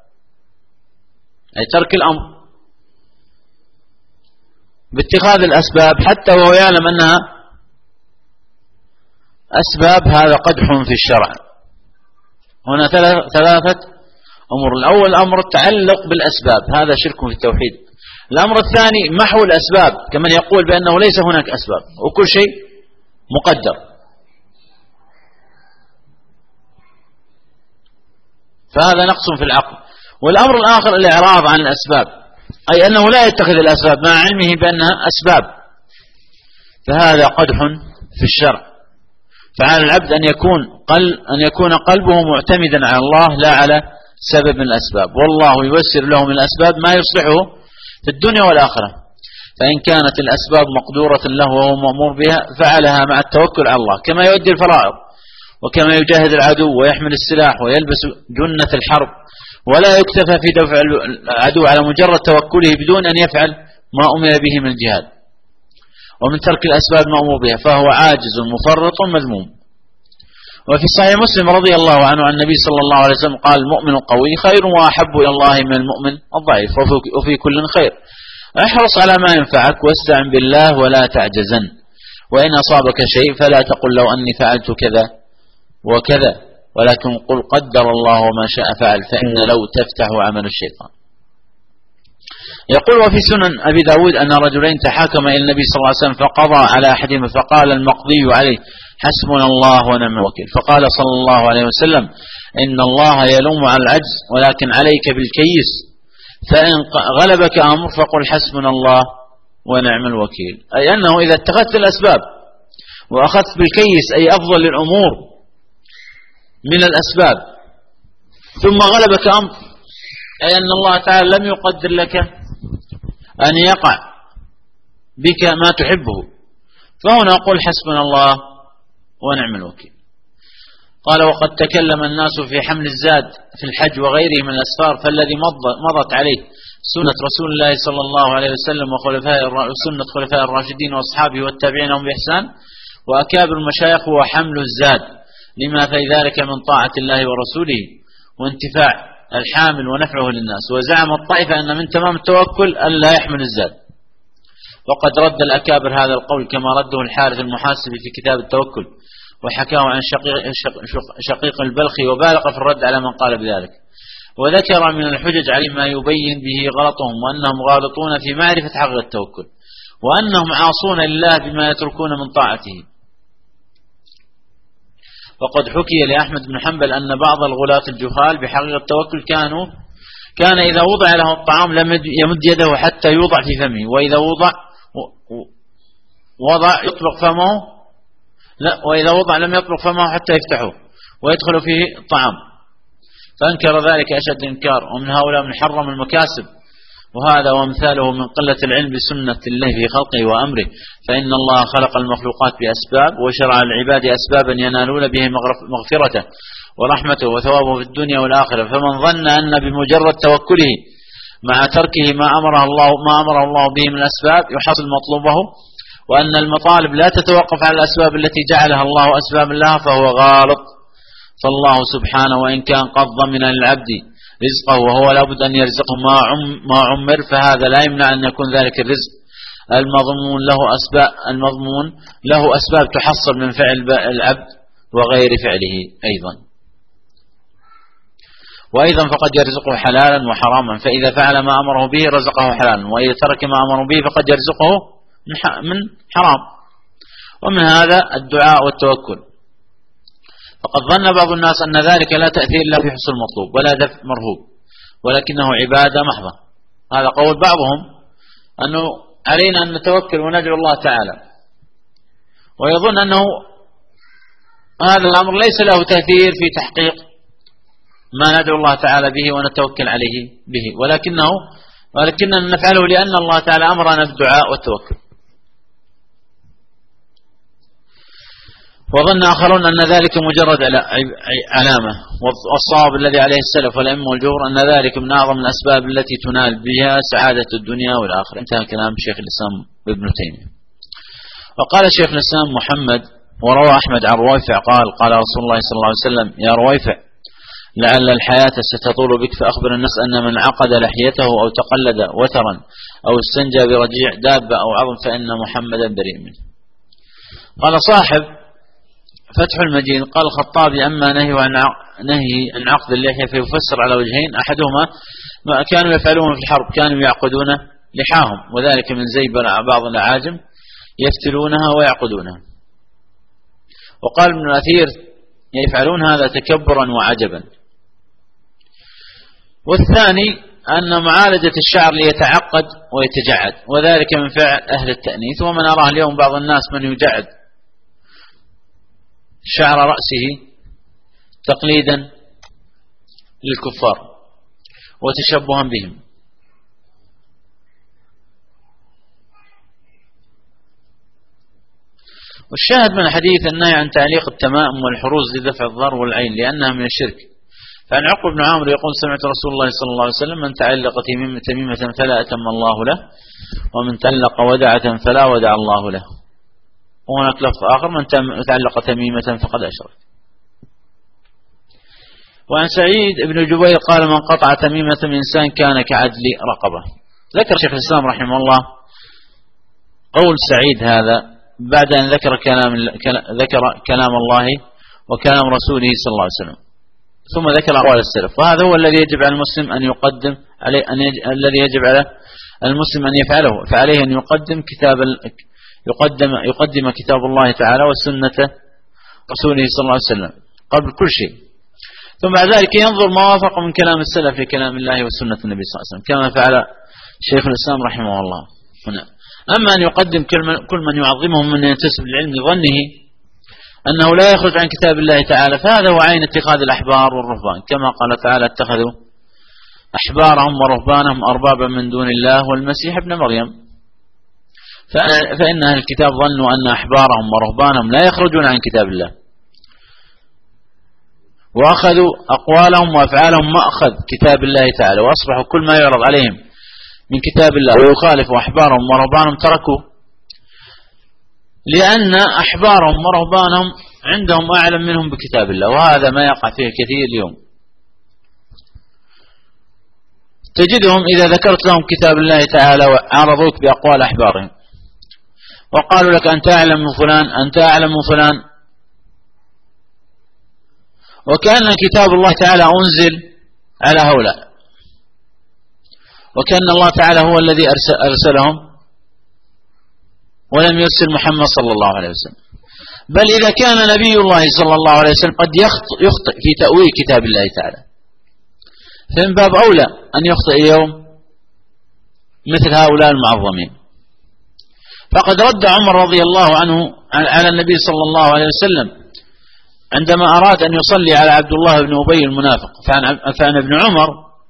أي ترك الأمر باتخاذ الأسباب حتى وهو يعلم أنها أسباب، هذا قدح في الشرع. هنا ثلاثة أمور: الأول أمر التعلق بالأسباب، هذا شرك في التوحيد. الأمر الثاني محو الأسباب، كمن يقول بأنه ليس هناك أسباب وكل شيء مقدر، فهذا نقص في العقل. والأمر الآخر الإعراض عن الأسباب، أي أنه لا يتخذ الأسباب مع علمه بأنها أسباب، فهذا قدح في الشرع. فعلى العبد أن يكون قلبه معتمدا على الله لا على سبب من الأسباب، والله ييسر له من الأسباب ما يصلحه في الدنيا والآخرة. فإن كانت الأسباب مقدورة له وهو مأمور بها فعلها مع التوكل على الله، كما يؤدي الفرائض، وكما يجاهد العدو ويحمل السلاح ويلبس جنة الحرب، ولا يكتفى في دفع العدو على مجرد توكله بدون أن يفعل ما أمر به من الجهاد ومن ترك الأسباب المأمور بها، فهو عاجز مفرط مذموم. وفي صحيح مسلم رضي الله عنه عن النبي صلى الله عليه وسلم قال: المؤمن القوي خير وأحب إلى الله من المؤمن الضعيف، وفي كل خير. احرص على ما ينفعك واستعن بالله ولا تعجزن، وإن أصابك شيء فلا تقل لو أني فعلت كذا وكذا، ولكن قل قدر الله وما شاء فعل، فإن لو تفتح عمل الشيطان. يقول: وفي سنن أبي داود أن رجلين تحاكما إلى النبي صلى الله عليه وسلم فقضى على أحدهما، فقال المقضي عليه: حسبنا الله ونعم الوكيل. فقال صلى الله عليه وسلم: إن الله يلوم على العجز، ولكن عليك بالكيس، فإن غلبك أمر فقل حسبنا الله ونعم الوكيل. أي أنه إذا اتخذت الأسباب وأخذت بالكيس، أي أفضل الأمور من الأسباب، ثم غلبك أمر، أي أن الله تعالى لم يقدر لك أن يقع بك ما تحبه، فهنا قل حسبنا الله ونعم الوكيل. قال: وقد تكلم الناس في حمل الزاد في الحج وغيره من الأسفار، فالذي مضت عليه سنة رسول الله صلى الله عليه وسلم وسنة خلفاء الراشدين وأصحابه والتابعين لهم بإحسان وأكابر المشايخ هو حمل الزاد، لما في ذلك من طاعة الله ورسوله وانتفاع الحامل ونفعه للناس. وزعم الطائفة أن من تمام التوكل ألا يحمل الزاد، وقد رد الأكابر هذا القول كما رده الحارث المحاسبي في كتاب التوكل، وحكاه عن شقيق البلخي، وبالغ في الرد على من قال بذلك، وذكر من الحجج على ما يبين به غلطهم، وأنهم غالطون في معرفة حق التوكل، وأنهم عاصون لله بما يتركون من طاعته. وقد حكي لأحمد بن حنبل أن بعض الغلاة الجهال بحقيقة التوكل كان إذا وضع له الطعام لم يمد يده حتى يوضع في فمه، وإذا وضع يطلق فمه، لا، وإذا وضع لم يطلق فمه حتى يفتحه ويدخل فيه الطعام، فأنكر ذلك أشد إنكار. ومن هؤلاء من حرم المكاسب، وهذا وامثاله من قلة العلم بسنة الله في خلقه وأمره، فإن الله خلق المخلوقات بأسباب، وشرع العباد أسبابا ينالون به مغفرته ورحمته وثوابه في الدنيا والآخرة. فمن ظن أن بمجرد توكله مع تركه ما أمره الله به من الأسباب يحصل مطلوبه، وأن المطالب لا تتوقف على الأسباب التي جعلها الله أسباب لها، فهو غالط. فالله سبحانه وإن كان قد ضمن للعبد رزقه وهو لابد أن يرزقه ما عمر، فهذا لا يمنع أن يكون ذلك الرزق المضمون له أسباب تحصل من فعل العبد وغير فعله وأيضا فقد يرزقه حلالا وحراما، فإذا فعل ما أمره به رزقه حلالا، وإذا ترك ما أمره به فقد يرزقه من حرام. ومن هذا الدعاء والتوكل. فقد ظن بعض الناس أن ذلك لا تأثير إلا في حصول المطلوب ولا دفع مرهوب، ولكنه عبادة محضة. هذا قول بعضهم، أنه علينا أن نتوكل وندعو الله تعالى، ويظن أنه هذا الأمر ليس له تأثير في تحقيق ما ندعو الله تعالى به ونتوكل عليه به، ولكننا نفعله لأن الله تعالى أمرنا بالدعاء والتوكل. وظن آخرون أن ذلك مجرد علامة، والصواب الذي عليه السلف والأئمة والجمهور أن ذلك من أعظم الأسباب التي تنال بها سعادة الدنيا والآخرة. انتهى كلام شيخ الإسلام ابن تيمية. وقال شيخ الإسلام محمد: وروى أحمد عن رويفع قال: قال رسول الله صلى الله عليه وسلم: يا رويفع، لعل الحياة ستطول بك، فأخبر الناس أن من عقد لحيته أو تقلد وترا أو استنجى برجيع دابة أو عظم فإن محمدا بريء منه. قال صاحب فتح المجيد: قال الخطابي: أما نهي عن عقد اللحية فيفسر على وجهين، أحدهما ما كانوا يفعلون في الحرب، كانوا يعقدون لحاهم، وذلك من زي بعض الأعاجم يفتلونها ويعقدونها. وقال ابن الأثير: يفعلون هذا تكبرا وعجبا. والثاني أن معالجة الشعر ليتعقد ويتجعد، وذلك من فعل أهل التأنيث، ومن أراه اليوم بعض الناس من يجعد شعر رأسه تقليدا للكفار وتشبها بهم. والشاهد من الحديث النهي عن تعليق التمائم والحروز لدفع الضر والعين لأنها من الشرك. فعن عقبة بن عامر يقول: سمعت رسول الله صلى الله عليه وسلم: من تعلق تميمة فلا أتم الله له، ومن تعلق ودعة فلا ودع الله له. وهناك لفظ آخر: من تعلق تميمة فقد أشرك. وعن سعيد بن جبير قال من قطع تميمة من إنسان كان كعدل رقبة. ذكر شيخ الإسلام رحمه الله قول سعيد هذا بعد أن ذكر كلام الله وكلام رسوله صلى الله عليه وسلم، ثم ذكر أقوال السلف، وهذا هو الذي يجب على المسلم أن يقدم عليه الذي يجب على المسلم أن يفعله، فعليه أن يقدم كتاب الله تعالى وسنة رسوله صلى الله عليه وسلم قبل كل شيء، ثم بعد ذلك ينظر ما وافق من كلام السلف في كلام الله وسنة النبي صلى الله عليه وسلم كما فعل شيخ الإسلام رحمه الله هنا. أما أن يقدم كل من يعظمه من ينتسب للعلم لظنه أنه لا يخرج عن كتاب الله تعالى، فهذا هو عين اتخاذ الأحبار والرهبان، كما قال تعالى اتخذوا أحبارهم ورهبانهم أربابا من دون الله والمسيح ابن مريم. فإن أهل الكتاب ظنوا أن أحبارهم ورهبانهم لا يخرجون عن كتاب الله، وأخذوا أقوالهم وأفعالهم مأخذ كتاب الله تعالى، وأصبحوا كل ما يعرض عليهم من كتاب الله ويخالف أحبارهم ورهبانهم تركوه، لأن أحبارهم ورهبانهم عندهم أعلم منهم بكتاب الله، وهذا ما يقع فيه كثير اليوم. تجدهم إذا ذكرت لهم كتاب الله تعالى وعرضوك بأقوال أحبارهم وقالوا لك أنت أعلم من فلان، أنت أعلم من فلان، وكأن كتاب الله تعالى أنزل على هؤلاء، وكأن الله تعالى هو الذي أرسلهم ولم يرسل محمد صلى الله عليه وسلم. بل إذا كان نبي الله صلى الله عليه وسلم قد يخطئ في تأويل كتاب الله تعالى، فمن باب أولى أن يخطئ اليوم مثل هؤلاء المعظمين. فقد رد عمر رضي الله عنه على النبي صلى الله عليه وسلم عندما أراد أن يصلي على عبد الله بن أبي المنافق، فعن ابن عمر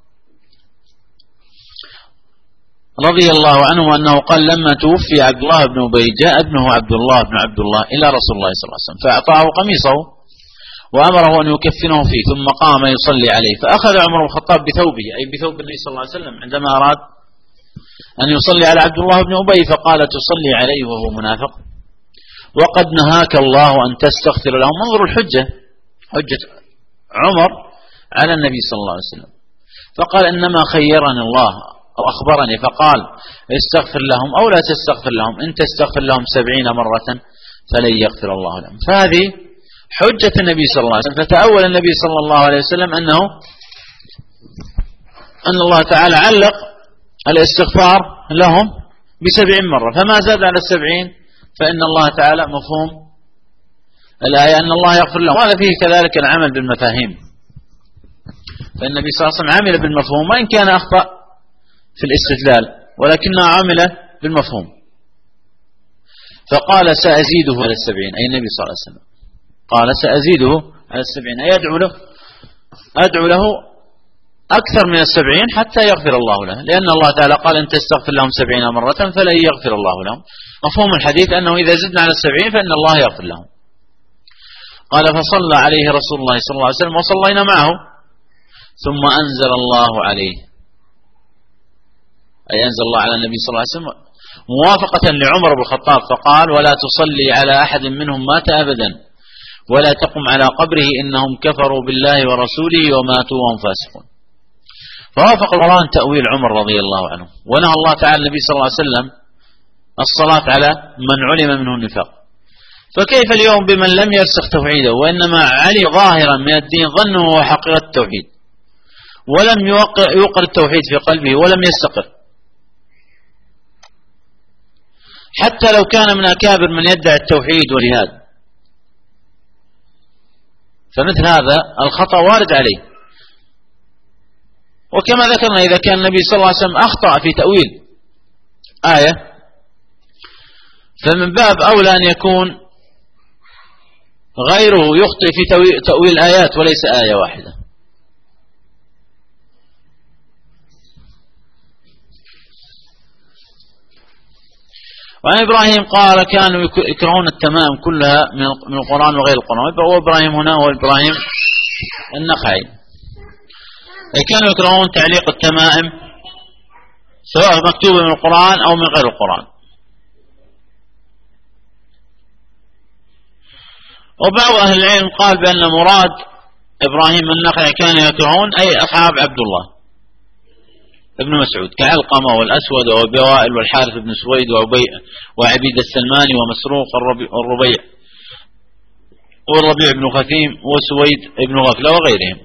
رضي الله عنه أنه قال لما توفي عبد الله بن أبي جاء ابنه عبد الله بن عبد الله إلى رسول الله صلى الله عليه وسلم فأعطاه قميصه وأمره أن يكفنه فيه، ثم قام يصلي عليه، فأخذ عمر بن الخطاب بثوبه أي بثوب النبي صلى الله عليه وسلم عندما أراد أن يصلي على عبد الله بن أبي، فقال تصلي عليه وهو منافق وقد نهاك الله أن تستغفر لهم. انظروا الحجة، حجة عمر على النبي صلى الله عليه وسلم، فقال إنما خيرني الله أو أخبرني فقال استغفر لهم أو لا تستغفر لهم، إن تستغفر لهم 70 مرة فلن يغفر الله لهم. فهذه حجة النبي صلى الله عليه وسلم. فتأول النبي صلى الله عليه وسلم أن الله تعالى علق الاستغفار لهم ب70 مرة، فما زاد على 70 فإن الله تعالى مفهوم الآية أن الله يغفر لهم. وهذا فيه كذلك العمل بالمفاهيم، فالنبي صلى الله عليه وسلم عمل بالمفهوم وإن كان أخطأ في الاستدلال، ولكنه عمل بالمفهوم. فقال سأزيده على 70 أي النبي صلى الله عليه وسلم قال سأزيده على 70 أي أدعو له أكثر من 70 حتى يغفر الله له، لأن الله تعالى قال إن تستغفر لهم 70 مرة فلن يغفر الله لهم. مفهوم الحديث أنه إذا زدنا على 70 فإن الله يغفر لهم. قال فصلى عليه رسول الله صلى الله عليه وسلم وصلينا معه، ثم أنزل الله عليه أي أنزل الله على النبي صلى الله عليه وسلم موافقة لعمر بن الخطاب، فقال ولا تصلي على أحد منهم مات أبدا ولا تقم على قبره إنهم كفروا بالله ورسوله وماتوا وهم فاسقون. فوافق القرآن تأويل عمر رضي الله عنه، ونهى الله تعالى النبي صلى الله عليه وسلم الصلاة على من علم منه النفاق. فكيف اليوم بمن لم يرسخ توحيده وإنما علي ظاهرا من الدين ظنه هو حقيقة التوحيد ولم يوقر التوحيد في قلبه ولم يستقر، حتى لو كان من أكابر من يدعي التوحيد والجهاد، فمثل هذا الخطأ وارد عليه. وكما ذكرنا إذا كان النبي صلى الله عليه وسلم أخطأ في تأويل آية فمن باب أولى أن يكون غيره يخطئ في تأويل آيات وليس آية واحدة. وعن إبراهيم قال كانوا يكرهون التمائم كلها من القرآن وغير القرآن. وإبراهيم هنا هو إبراهيم النخعي، كانوا يكرهون تعليق التمائم سواء مكتوبة من القرآن أو من غير القرآن. وبعض أهل العلم قال بأن مراد إبراهيم النخعي كان يطيعون أي أصحاب عبد الله ابن مسعود كعلقمة والأسود وبوائل والحارث بن سويد وعبيد السلماني ومسروق والربيع بن خثيم وسويد بن غفلة وغيرهم.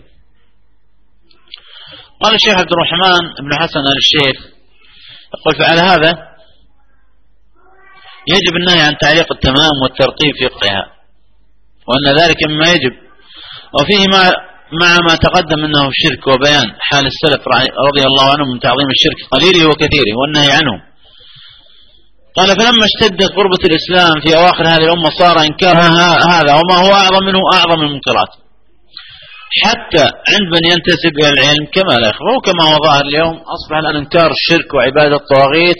قال الشيخ عبد الرحمن بن حسن آل الشيخ يقول فعلى هذا يجب النهي عن تعليق التمام والترقيب في قطعها، وأن ذلك مما يجب، وفيه مع ما تقدم منه الشرك وبيان حال السلف رضي الله عنهم من تعظيم الشرك قليله وكثيره والنهي عنه. قال فلما اشتدت غربة الإسلام في أواخر هذه الأمة صار إنكارها هذا وما هو أعظم منه أعظم المنكرات، حتى عند من ينتسب إلى العلم كما لا يخفى، وكما هو ظاهر اليوم أصبح الآن إنكار الشرك وعبادة الطواغيت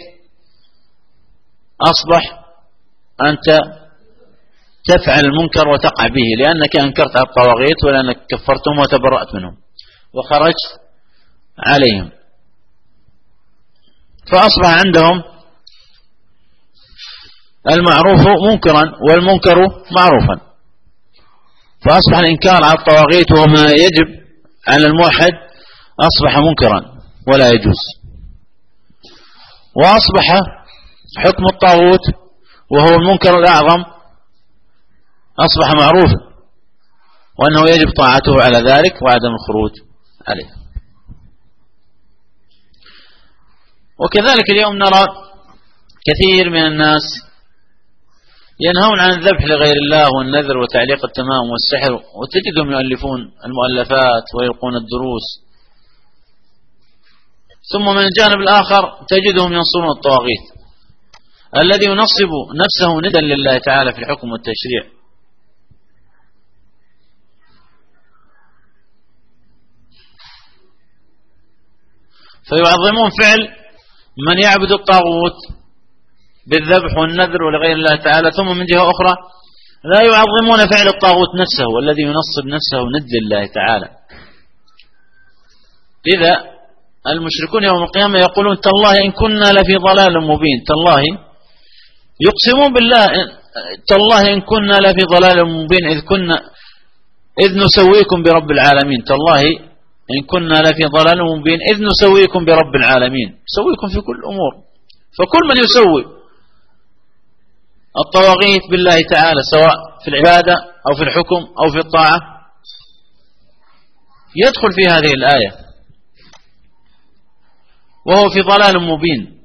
أصبح أنت تفعل المنكر وتقع به، لأنك أنكرت على الطواغيت ولأنك كفرتهم وتبرأت منهم وخرجت عليهم، فأصبح عندهم المعروف منكرا والمنكر معروفا، فأصبح الإنكار على الطواغيت وما يجب على الموحد أصبح منكرا ولا يجوز، وأصبح حكم الطاغوت وهو المنكر الأعظم أصبح معروفا وأنه يجب طاعته على ذلك وعدم الخروج عليه. وكذلك اليوم نرى كثير من الناس ينهون عن الذبح لغير الله والنذر وتعليق التمام والسحر، وتجدهم يؤلفون المؤلفات ويلقون الدروس، ثم من الجانب الآخر تجدهم ينصرون الطواغيت الذي ينصب نفسه ندا لله تعالى في الحكم والتشريع. فيعظمون فعل من يعبد الطاغوت بالذبح والنذر ولغير الله تعالى، ثم من جهة أخرى لا يعظمون فعل الطاغوت نفسه والذي ينصب نفسه ند لله تعالى. لذا المشركون يوم القيامة يقولون تالله إن كنا لفي ضلال مبين، تالله يقسمون بالله تالله إن كنا لفي ضلال مبين إذ نسويكم برب العالمين، تالله إن كنا لفي ضلال مبين إذ نسويكم برب العالمين، نسويكم في كل الأمور. فكل من يسوي الطواغيت بالله تعالى سواء في العبادة أو في الحكم أو في الطاعة يدخل في هذه الآية وهو في ضلال مبين.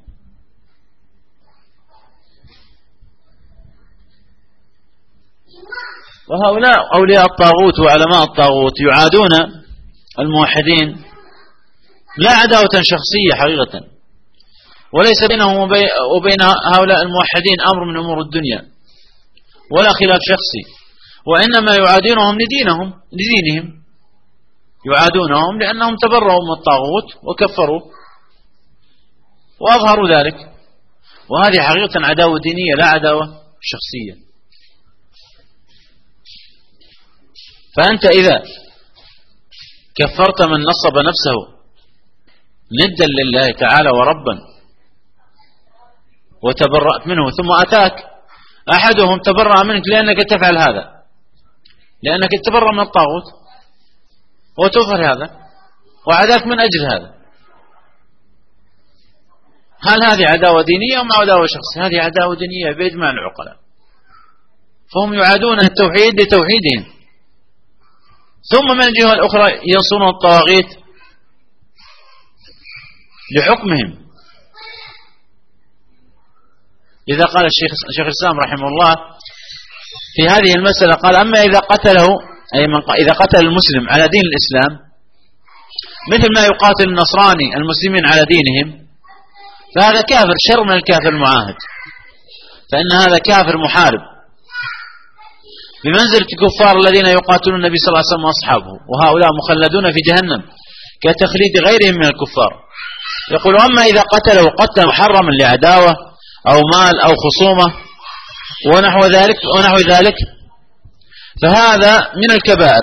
وهؤلاء أولياء الطاغوت وعلماء الطاغوت يعادون الموحدين لا عداوة شخصية حقيقة، وليس بينهم وبين هؤلاء الموحدين أمر من أمور الدنيا ولا خلاف شخصي، وإنما يعادونهم لدينهم، يعادونهم لأنهم تبرؤوا من الطاغوت وكفروا وأظهروا ذلك، وهذه حقيقة عداوة دينية لا عداوة شخصية. فأنت إذا كفرت من نصب نفسه ندا لله تعالى وربا وتبرأت منه، ثم أتاك أحدهم تبرأ منك لأنك تفعل هذا، لأنك تبرأ من الطاغوت وتظهر هذا وعداك من أجل هذا، هل هذه عداوة دينية أم عداوة شخصية؟ هذه عداوة دينية بإجماع العقلاء، فهم يعادون التوحيد لتوحيدهم، ثم من الجهة الأخرى ينصرون الطواغيت لحكمهم. لذا قال الشيخ الإسلام رحمه الله في هذه المسألة قال أما إذا قتله إذا قتل المسلم على دين الإسلام مثل ما يقاتل النصراني المسلمين على دينهم فهذا كافر شر من الكافر المعاهد، فإن هذا كافر محارب بمنزلة الكفار الذين يقاتلون النبي صلى الله عليه وسلم وأصحابه، وهؤلاء مخلدون في جهنم كتخليد غيرهم من الكفار. يقول أما إذا قتله قتل محرما لعداوة أو مال أو خصومة ونحو ذلك فهذا من الكبائر.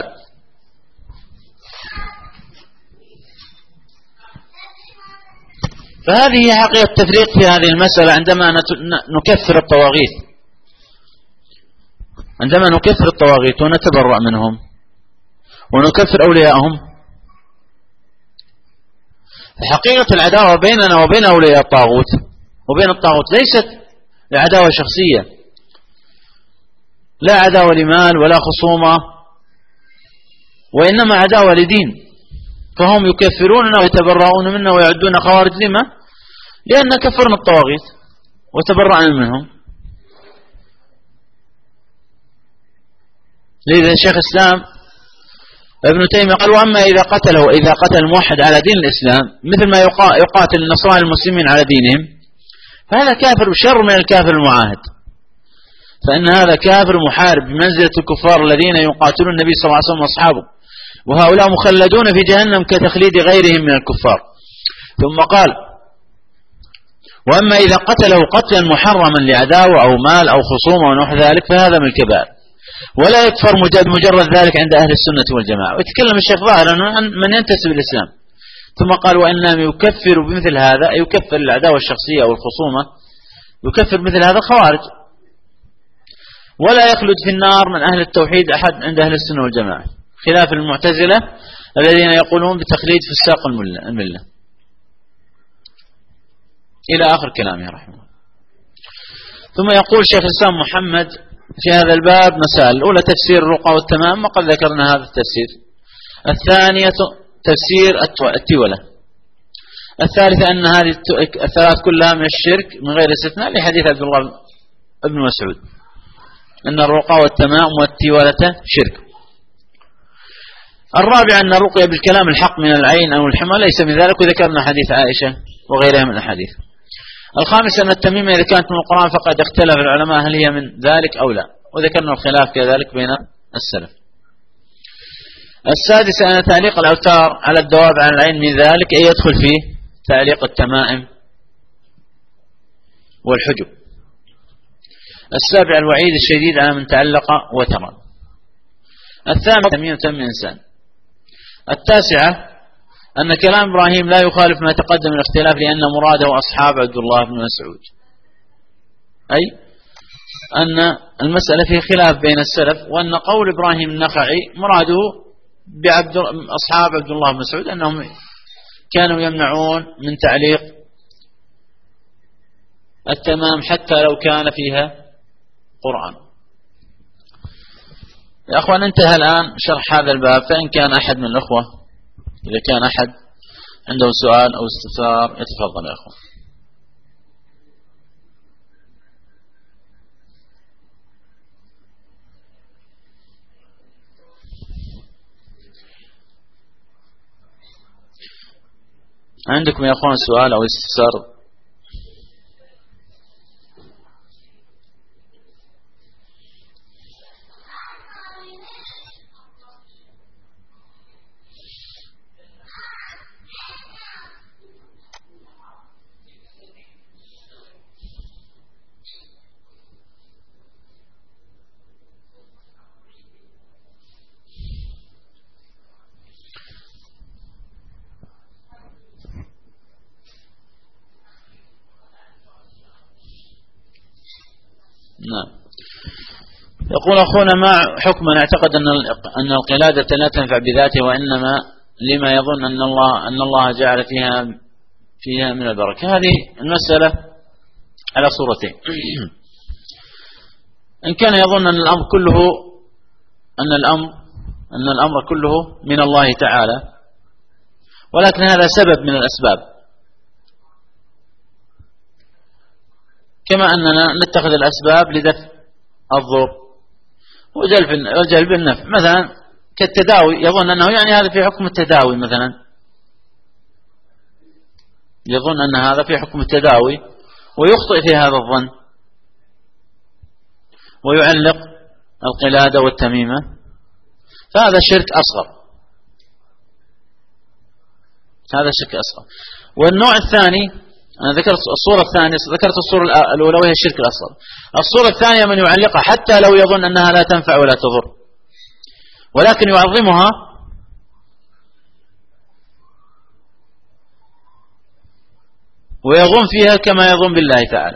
فهذه هي حقيقة التفريق في هذه المسألة عندما نكفر الطواغيت، عندما نكفر الطواغيت ونتبرأ منهم ونكفر أولياءهم. حقيقة العداوة بيننا وبين أولياء الطاغوت وبين الطاغوت ليست لعداوة شخصية، لا عداوة لمال ولا خصومة، وإنما عداوة لدين. فهم يكفروننا ويتبرؤون منا ويعدون خوارج. لما؟ لأن كفرنا الطواغيت وتبرأنا منهم. لذا شيخ الإسلام ابن تيمية قال: وأما إذا قتل الموحد على دين الإسلام مثل ما يقاتل النصارى المسلمين على دينهم، فهذا كافر شر من الكافر المعاهد، فإن هذا كافر محارب بمنزلة الكفار الذين يقاتلون النبي صلى الله عليه وسلم وأصحابه، وهؤلاء مخلدون في جهنم كتخليد غيرهم من الكفار. ثم قال: وأما إذا قتله قتلا محرما لعداوة أو مال أو خصومة ونحو ذلك فهذا من الكبائر، ولا يكفر مجرد ذلك عند أهل السنة والجماعة. ويتكلم الشيخ ظاهرا عن من ينتسب الإسلام. ثم قال: وإنما يكفر بمثل هذا، يكفر العداوة الشخصية أو الخصومة، يكفر مثل هذا خوارج، ولا يخلد في النار من أهل التوحيد أحد عند أهل السنة والجماعة، خلاف المعتزلة الذين يقولون بتخليد فساق الملة، إلى آخر كلامه رحمه الله. ثم يقول شيخ الإسلام محمد في هذا الباب مسائل: الأولى تفسير الرقى والتمام، وقد ذكرنا هذا التفسير. الثانية تفسير التولة. الثالثة أن هذه الثلاث كلها من الشرك من غير استثناء، لحديث عبد الله بن مسعود أن الرقى والتمام والتولة شرك. الرابع أن الرقية بالكلام الحق من العين أو الحمى ليس من ذلك، وذكرنا حديث عائشة وغيرها من الأحاديث. الخامس أن التميمة إذا كانت من القرآن فقد اختلف العلماء هل هي من ذلك أو لا، وذكرنا الخلاف كذلك بين السلف. السادس أن تعليق الأوتار على الدواب عن العين من ذلك، أي يدخل فيه تعليق التمائم والحجب. السابع الوعيد الشديد على من تعلق وترا. الثامن تميم إنسان. التاسعة أن كلام إبراهيم لا يخالف ما تقدم من الاختلاف، لأن مراده أصحاب عبد الله بن مسعود، أي أن المسألة في خلاف بين السلف، وأن قول إبراهيم النخعي مراده أصحاب عبد الله بن مسعود أنهم كانوا يمنعون من تعليق التمام حتى لو كان فيها قرآن. يا أخوان انتهى الآن شرح هذا الباب، فإن كان أحد من الأخوة، إذا كان أحد عنده سؤال أو استفسار يتفضل يا أخوان. عندكم يا أخوان سؤال أو استفسار؟ نعم. يقول أخونا: ما حكم من اعتقد أن القلادة لا تنفع بذاته، وإنما لما يظن أن الله جعل فيها من البركة؟ هذه المسألة على صورتين. إن كان يظن أن الأمر كله من الله تعالى، ولكن هذا سبب من الأسباب، كما أننا نتخذ الأسباب لدفع الضر وجلب النفع، مثلا كالتداوي، يظن أنه يعني هذا في حكم التداوي، مثلا يظن أن هذا في حكم التداوي ويخطئ في هذا الظن ويعلق القلادة والتميمة، فهذا شرك أصغر. والنوع الثاني، أنا ذكرت الصورة الثانية، ذكرت الصورة الأولى وهي الشرك الأصغر. الصورة الثانية من يعلقها حتى لو يظن أنها لا تنفع ولا تضر، ولكن يعظمها ويظن فيها كما يظن بالله تعالى،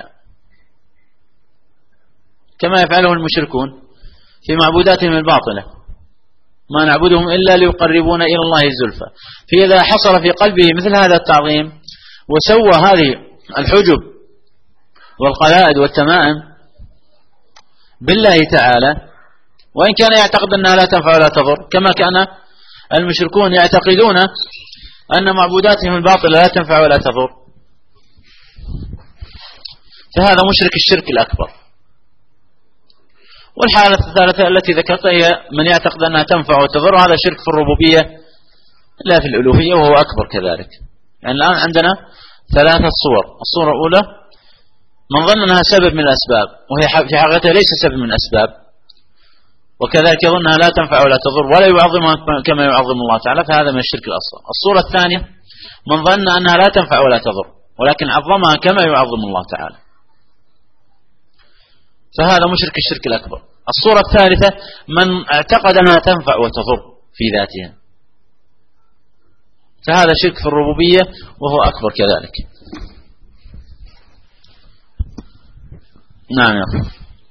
كما يفعله المشركون في معبوداتهم الباطلة. ما نعبدهم إلا ليقربونا إلى الله زلفى. فإذا حصل في قلبه مثل هذا التعظيم وسوى هذه الحجب والقلائد والتمائم بالله تعالى، وإن كان يعتقد أنها لا تنفع ولا تضر، كما كان المشركون يعتقدون أن معبوداتهم الباطلة لا تنفع ولا تضر، فهذا مشرك الشرك الأكبر. والحالة الثالثة التي ذكرتها هي من يعتقد أنها تنفع وتضر، هذا شرك في الربوبية لا في الألوهية، وهو أكبر كذلك. يعني الآن عندنا ثلاثة صور. الصورة الأولى من ظن أنها سبب من الأسباب، وهي في حقيقتها ليس سبب من الأسباب، وكذلك يظنها لا تنفع ولا تضر ولا يعظمها كما يعظم الله تعالى، فهذا من الشرك الأصغر. الصورة الثانية من ظن أنها لا تنفع ولا تضر ولكن عظمها كما يعظم الله تعالى، فهذا مشرك الشرك الأكبر. الصورة الثالثة من اعتقد أنها تنفع وتضر في ذاتها، فهذا شرك في الربوبية وهو أكبر كذلك. نعم يا أخي.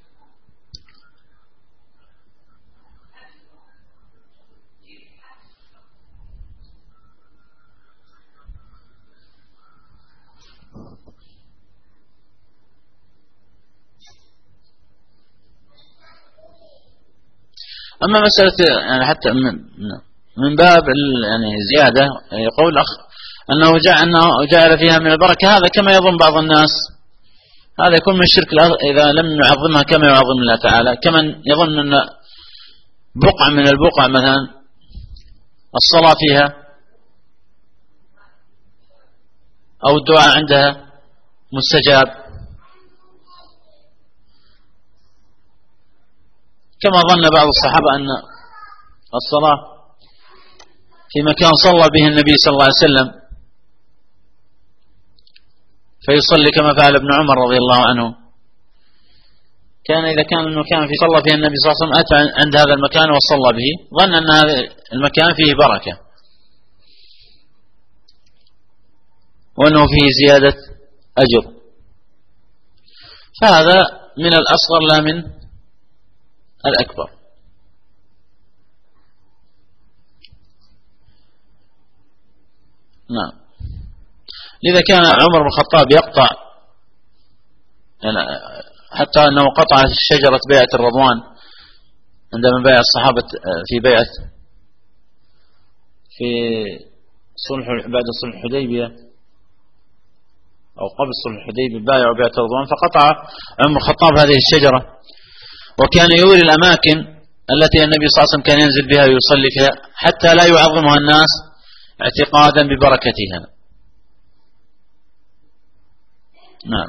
أما مسألة يعني حتى من باب يعني زيادة، يقول الأخ أنه جعل فيها من البركة، هذا كما يظن بعض الناس، هذا يكون من الشرك إذا لم يعظمها كما يعظم الله تعالى. كمن يظن أن بقعة من البقع مثلا الصلاة فيها أو الدعاء عندها مستجاب، كما ظن بعض الصحابة أن الصلاة في مكان صلى به النبي صلى الله عليه وسلم فيصلي كما فعل ابن عمر رضي الله عنه، كان إذا كان المكان في صلى فيه النبي صلى الله عليه وسلم أتى عند هذا المكان وصلى به، ظن أن هذا المكان فيه بركة وأنه فيه زيادة أجر، فهذا من الأصغر لا من الأكبر. نعم. لذا كان عمر بن الخطاب يقطع، يعني حتى أنه قطع شجرة بيعة الرضوان عندما بايع الصحابة في بيعة في صلح بعد صلح الحديبية أو قبل صلح الحديبية بايعوا بيعة الرضوان، فقطع عمر بن الخطاب هذه الشجرة، وكان يوري الأماكن التي النبي صلى الله عليه وسلم كان ينزل بها ويصلي فيها حتى لا يعظمها الناس اعتقادا ببركتها. نعم.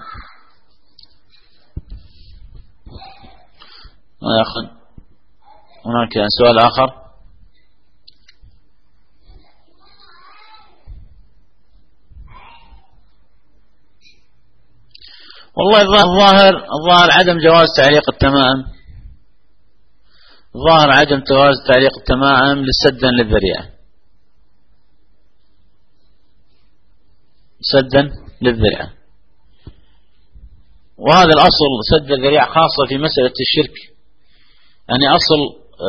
يا أخي هناك سؤال آخر. والله الظاهر عدم جواز تعليق التمائم، ظاهر عدم جواز تعليق التمائم لسدا للذريعة، سدا للذريعة، وهذا الأصل سد الذريعة خاصة في مسألة الشرك، يعني أصل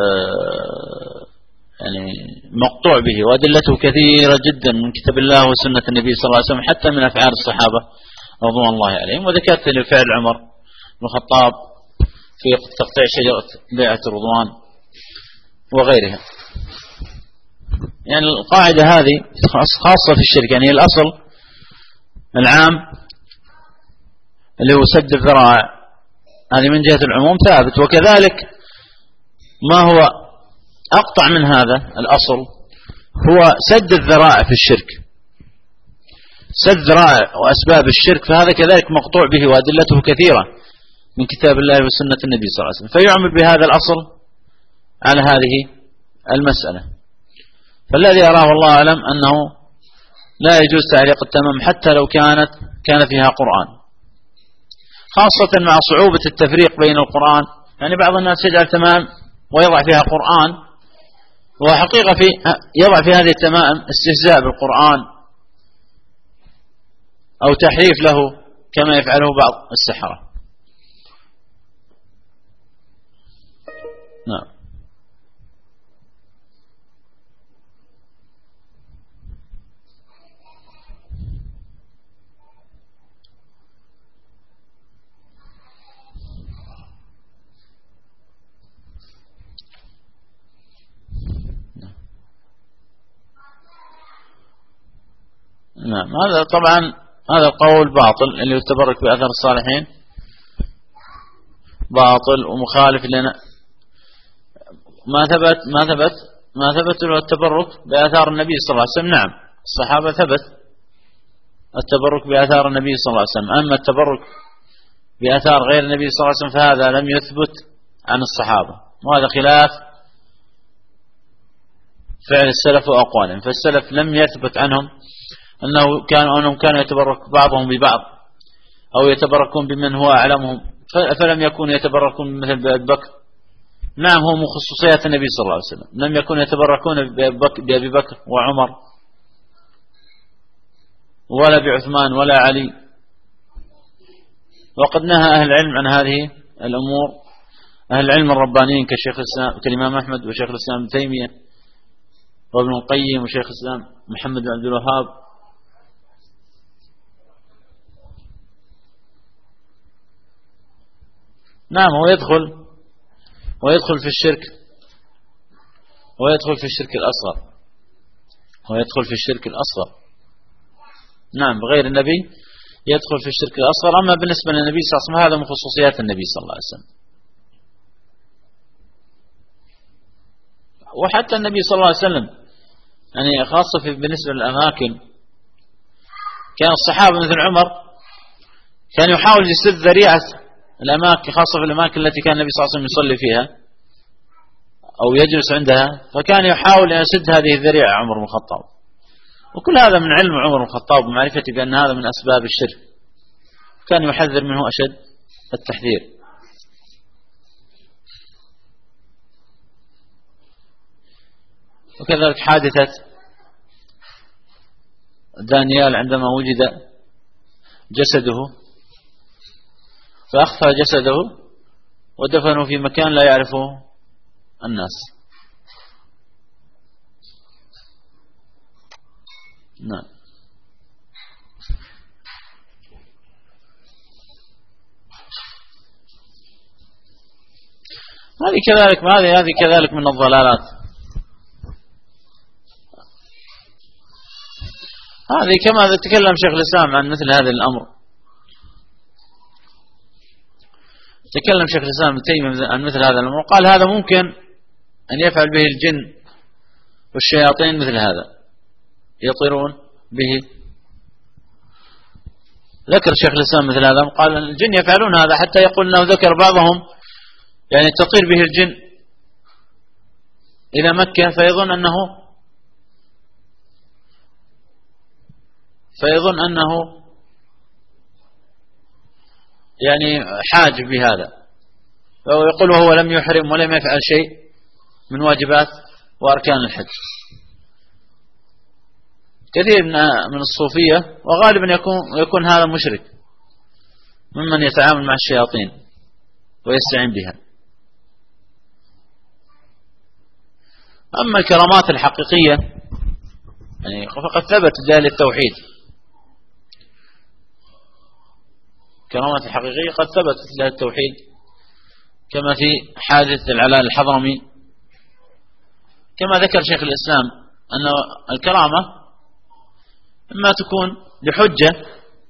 يعني مقطوع به، وأدلته كثيرة جدا من كتاب الله وسنة النبي صلى الله عليه وسلم، حتى من أفعال الصحابة رضوان الله عليهم. وذكرت لفعل عمر بن الخطاب في تقطيع شجرة بيعة الرضوان وغيرها. يعني القاعدة هذه خاصة في الشرك، يعني الأصل العام اللي هو سد الذرائع، هذه من جهة العموم ثابت، وكذلك ما هو أقطع من هذا الأصل هو سد الذرائع في الشرك، سد ذرائع وأسباب الشرك، فهذا كذلك مقطوع به وأدلته كثيرة من كتاب الله وسنة النبي صلى الله عليه وسلم، فيعمل بهذا الأصل على هذه المسألة. فالذي أراه الله أعلم أنه لا يجوز تعليق التمام حتى لو كان فيها قرآن، خاصة مع صعوبة التفريق بين القرآن. يعني بعض الناس يجعل تمام ويضع فيها قرآن، وحقيقة يضع في هذه التمام استهزاء بالقرآن أو تحريف له كما يفعله بعض السحرة. نعم. نعم. هذا طبعا هذا القول باطل، اللي يتبرك بأثر الصالحين باطل ومخالف لنا. ما ثبت له التبرك بآثار النبي صلى الله عليه وسلم. نعم الصحابة ثبت التبرك بآثار النبي صلى الله عليه وسلم، أما التبرك بآثار غير النبي صلى الله عليه وسلم فهذا لم يثبت عن الصحابة، وهذا خلاف فعل السلف وأقوالهم. فالسلف لم يثبت عنهم أنهم كانوا يتبرك بعضهم ببعض أو يتبركون بمن هو أعلمهم، فلم يكونوا يتبركون مثل أبي بكر. نعم هو من خصوصيات النبي صلى الله عليه وسلم، لم يكونوا يتبركون بأبي بكر وعمر ولا بعثمان ولا علي. وقد نهى أهل العلم عن هذه الأمور، أهل العلم الربانيين كشيخ الإسلام كالإمام أحمد وشيخ الإسلام ابن تيمية وابن القيم وشيخ الإسلام محمد بن عبد الوهاب. نعم هو يدخل في الشرك، ويدخل في الشرك الأصغر. نعم بغير النبي يدخل في الشرك الأصغر. أما بالنسبة للنبي صلى الله عليه وسلم هذا من خصوصيات النبي صلى الله عليه وسلم. وحتى النبي صلى الله عليه وسلم يعني خاصة بالنسبة للأماكن، كان الصحابة مثل عمر كان يحاول يسد ذريعة الأماكن، خاصة في الأماكن التي كان النبي صلى الله عليه وسلم يصلي فيها أو يجلس عندها، فكان يحاول أن يسد هذه الذريعة عمر بن الخطاب. وكل هذا من علم عمر بن الخطاب ومعرفته بأن هذا من أسباب الشرك، كان يحذر منه أشد التحذير. وكذلك حادثة دانيال عندما وجد جسده فأخفى جسده ودفنه في مكان لا يعرفه الناس. نعم. هذه كذلك من الضلالات. هذه كما تكلم شيخ الإسلام عن مثل هذا الأمر، تكلم شيخ الإسلام ابن تيمية عن مثل هذا الأمر، قال هذا ممكن أن يفعل به الجن والشياطين، مثل هذا يطيرون به. ذكر شيخ الإسلام مثل هذا، قال الجن يفعلون هذا، حتى يقول أنه ذكر بعضهم يعني تطير به الجن إلى مكة فيظن أنه يعني حاج بهذا، ويقول وهو لم يحرم ولم يفعل شيء من واجبات وأركان الحج. كثير من الصوفية وغالبا يكون هذا مشرك ممن يتعامل مع الشياطين ويستعين بها. أما الكرامات الحقيقية يعني فقد ثبت دليل التوحيد، الكرامات الحقيقية قد ثبتت لها التوحيد، كما في حادث العلاء الحضرمي، كما ذكر شيخ الإسلام أن الكرامة إما تكون لحجة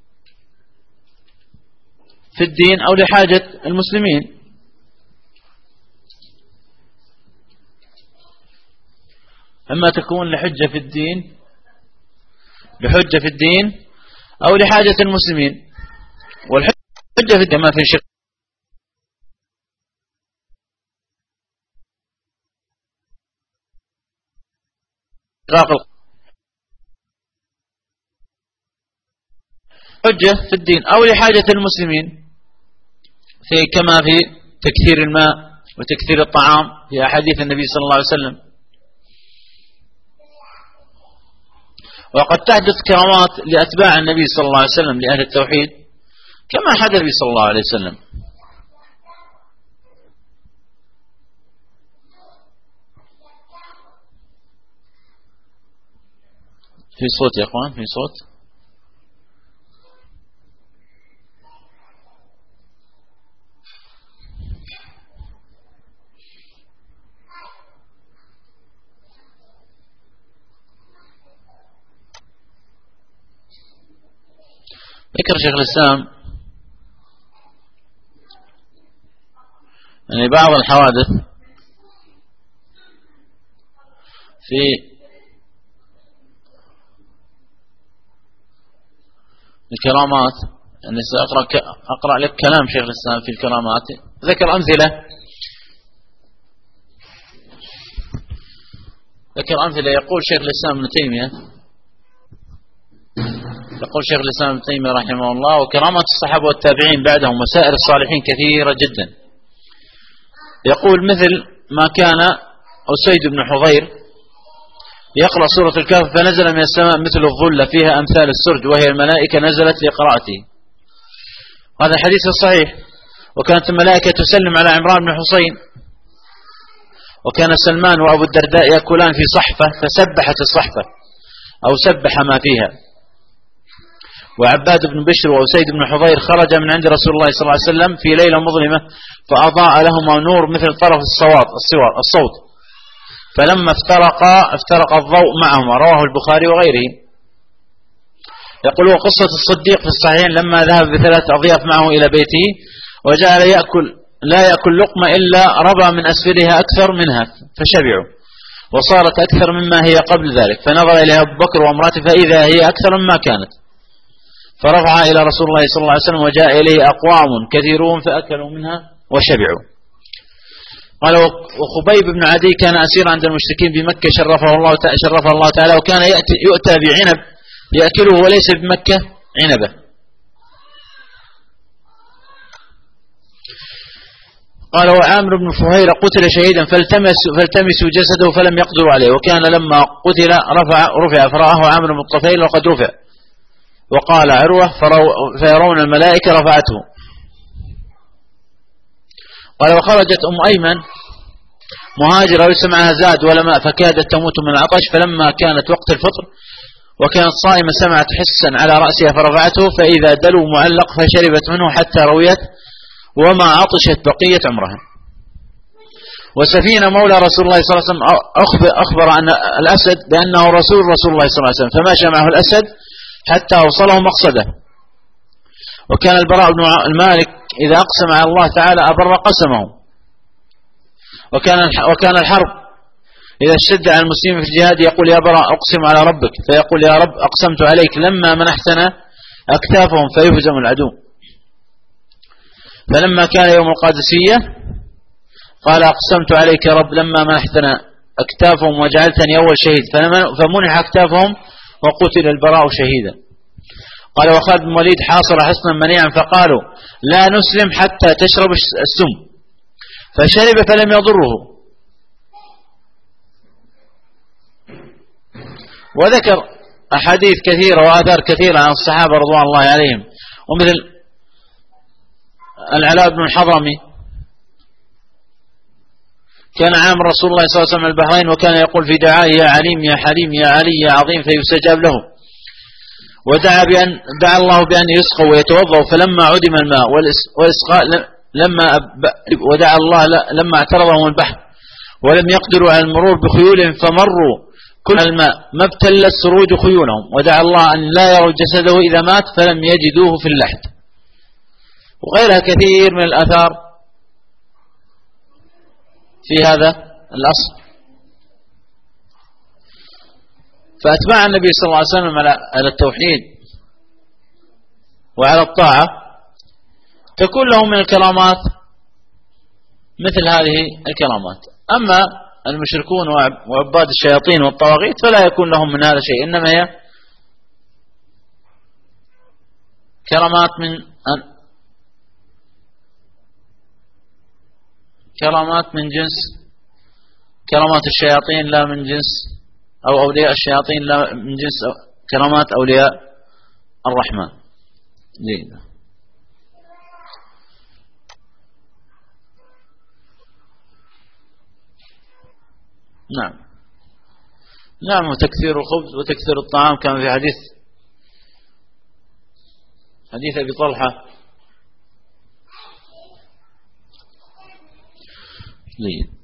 في الدين أو لحاجة المسلمين. إما تكون لحجة في الدين أو لحاجة المسلمين. والحجة في الدين ما في شك، حجة في الدين أو لحاجة المسلمين، كما في تكثير الماء وتكثير الطعام في أحاديث النبي صلى الله عليه وسلم. وقد تحدث كرامات لأتباع النبي صلى الله عليه وسلم لأهل التوحيد، كما حدث النبي صلى الله عليه وسلم. في صوت يا أخوان، في صوت. ذكر شيخ الإسلام يعني بعض الحوادث في الكرامات، يعني سأقرأ لك كلام شيخ الإسلام في الكرامات. ذكر أمثلة. يقول شيخ الإسلام ابن تيمية رحمه الله: وكرامات الصحابة والتابعين بعدهم وسائر الصالحين كثيرة جدا. يقول مثل ما كان أسيد بن حضير يقرأ سورة الكهف فنزل من السماء مثل الظلة فيها أمثال السرج وهي الملائكة نزلت لقراءته. هذا حديث صحيح. وكانت الملائكة تسلم على عمران بن حسين، وكان سلمان وأبو الدرداء يأكلان في صحفة فسبحت الصحفة أو سبح ما فيها. وعباد بن بشر وأسيد بن حضير خرج من عند رسول الله صلى الله عليه وسلم في ليلة مظلمة فأضاء لهما نور مثل طرف الصوت، فلما افترق الضوء معهما. رواه البخاري وغيره. يقول: قصة الصديق في الصحيحين لما ذهب ب3 أضياف معه إلى بيته وجعل لا يأكل لقمة إلا ربى من أسفلها أكثر منها فشبعوا، وصارت أكثر مما هي قبل ذلك، فنظر إليها أبو بكر وامرأته فإذا هي أكثر مما كانت، فرفع إلى رسول الله صلى الله عليه وسلم وجاء إليه أقوام كثيرون فأكلوا منها وشبعوا. قال: وخبيب بن عدي كان أسيرا عند المشركين بمكة شرفه الله تعالى، وكان يؤتى بعنب يأكله وليس بمكة عنبه. قال: وعامر بن فهيرة قتل شهيدا فالتمسوا جسده فلم يقدروا عليه، وكان لما قتل رفع فرآه عامر بن الطفيل وقد رفع، وقال عروة: فيرون الملائكة رفعته. قال: وخرجت أم أيمن مهاجرة ليس معها زاد ولا ماء فكادت تموت من العطش، فلما كانت وقت الفطر وكانت صائمة سمعت حسا على رأسها فرفعته فإذا دلو معلق فشربت منه حتى رويت وما عطشت بقية عمرها. وسفينة مولى رسول الله صلى الله عليه وسلم أخبر عن الأسد بأنه رسول الله صلى الله عليه وسلم، فماشى معه الأسد حتى أوصله مقصده. وكان البراء بن المالك إذا أقسم على الله تعالى أبر قسمه. وكان الحرب إذا اشتد على المسلمين في الجهاد يقول: يا براء أقسم على ربك، فيقول: يا رب أقسمت عليك لما منحتنا أكتافهم فيهزم العدو. فلما كان يوم القادسية قال: أقسمت عليك يا رب لما منحتنا أكتافهم وجعلتني أول شهيد، فمنح أكتافهم وقتل البراء شهيدا. قال: وخالد بن وليد حاصر حصنا منيعا فقالوا: لا نسلم حتى تشرب السم، فشرب فلم يضره. وذكر أحاديث كثيرة وآثار كثيرة عن الصحابة رضوان الله عليهم، ومثل العلاء بن الحضرمي كان عام رسول الله صلى الله عليه وسلم البحرين، وكان يقول في دعائه: يا عليم يا حليم يا علي يا عظيم، فيستجاب له. دعا الله بأن يسقوا ويتوضوا، فلما عدم الماء والإسقاء ودعا الله لما اعترضهم البحر ولم يقدروا على المرور بخيولهم فمروا كل الماء ما ابتلت سروج خيولهم، ودعا الله أن لا يروا جسده إذا مات فلم يجدوه في اللحد. وغيرها كثير من الآثار في هذا الأصل. فأتباع النبي صلى الله عليه وسلم على التوحيد وعلى الطاعة تكون لهم من الكرامات مثل هذه الكرامات. أما المشركون وعباد الشياطين والطواغيت فلا يكون لهم من هذا شيء، إنما هي كرامات من جنس كرامات الشياطين لا من جنس، أو أولياء الشياطين لا من جنس كرامات أولياء الرحمن. جيد. نعم وتكثير الخبز وتكثير الطعام كما في حديث أبي طلحة. جيد.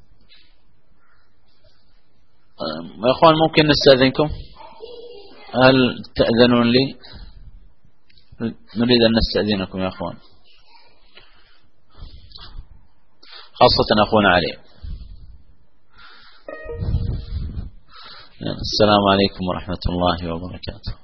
يا أخوان ممكن نستأذنكم؟ هل تأذنون لي؟ نريد أن نستأذنكم يا أخوان، خاصة أخونا علي. السلام عليكم ورحمة الله وبركاته.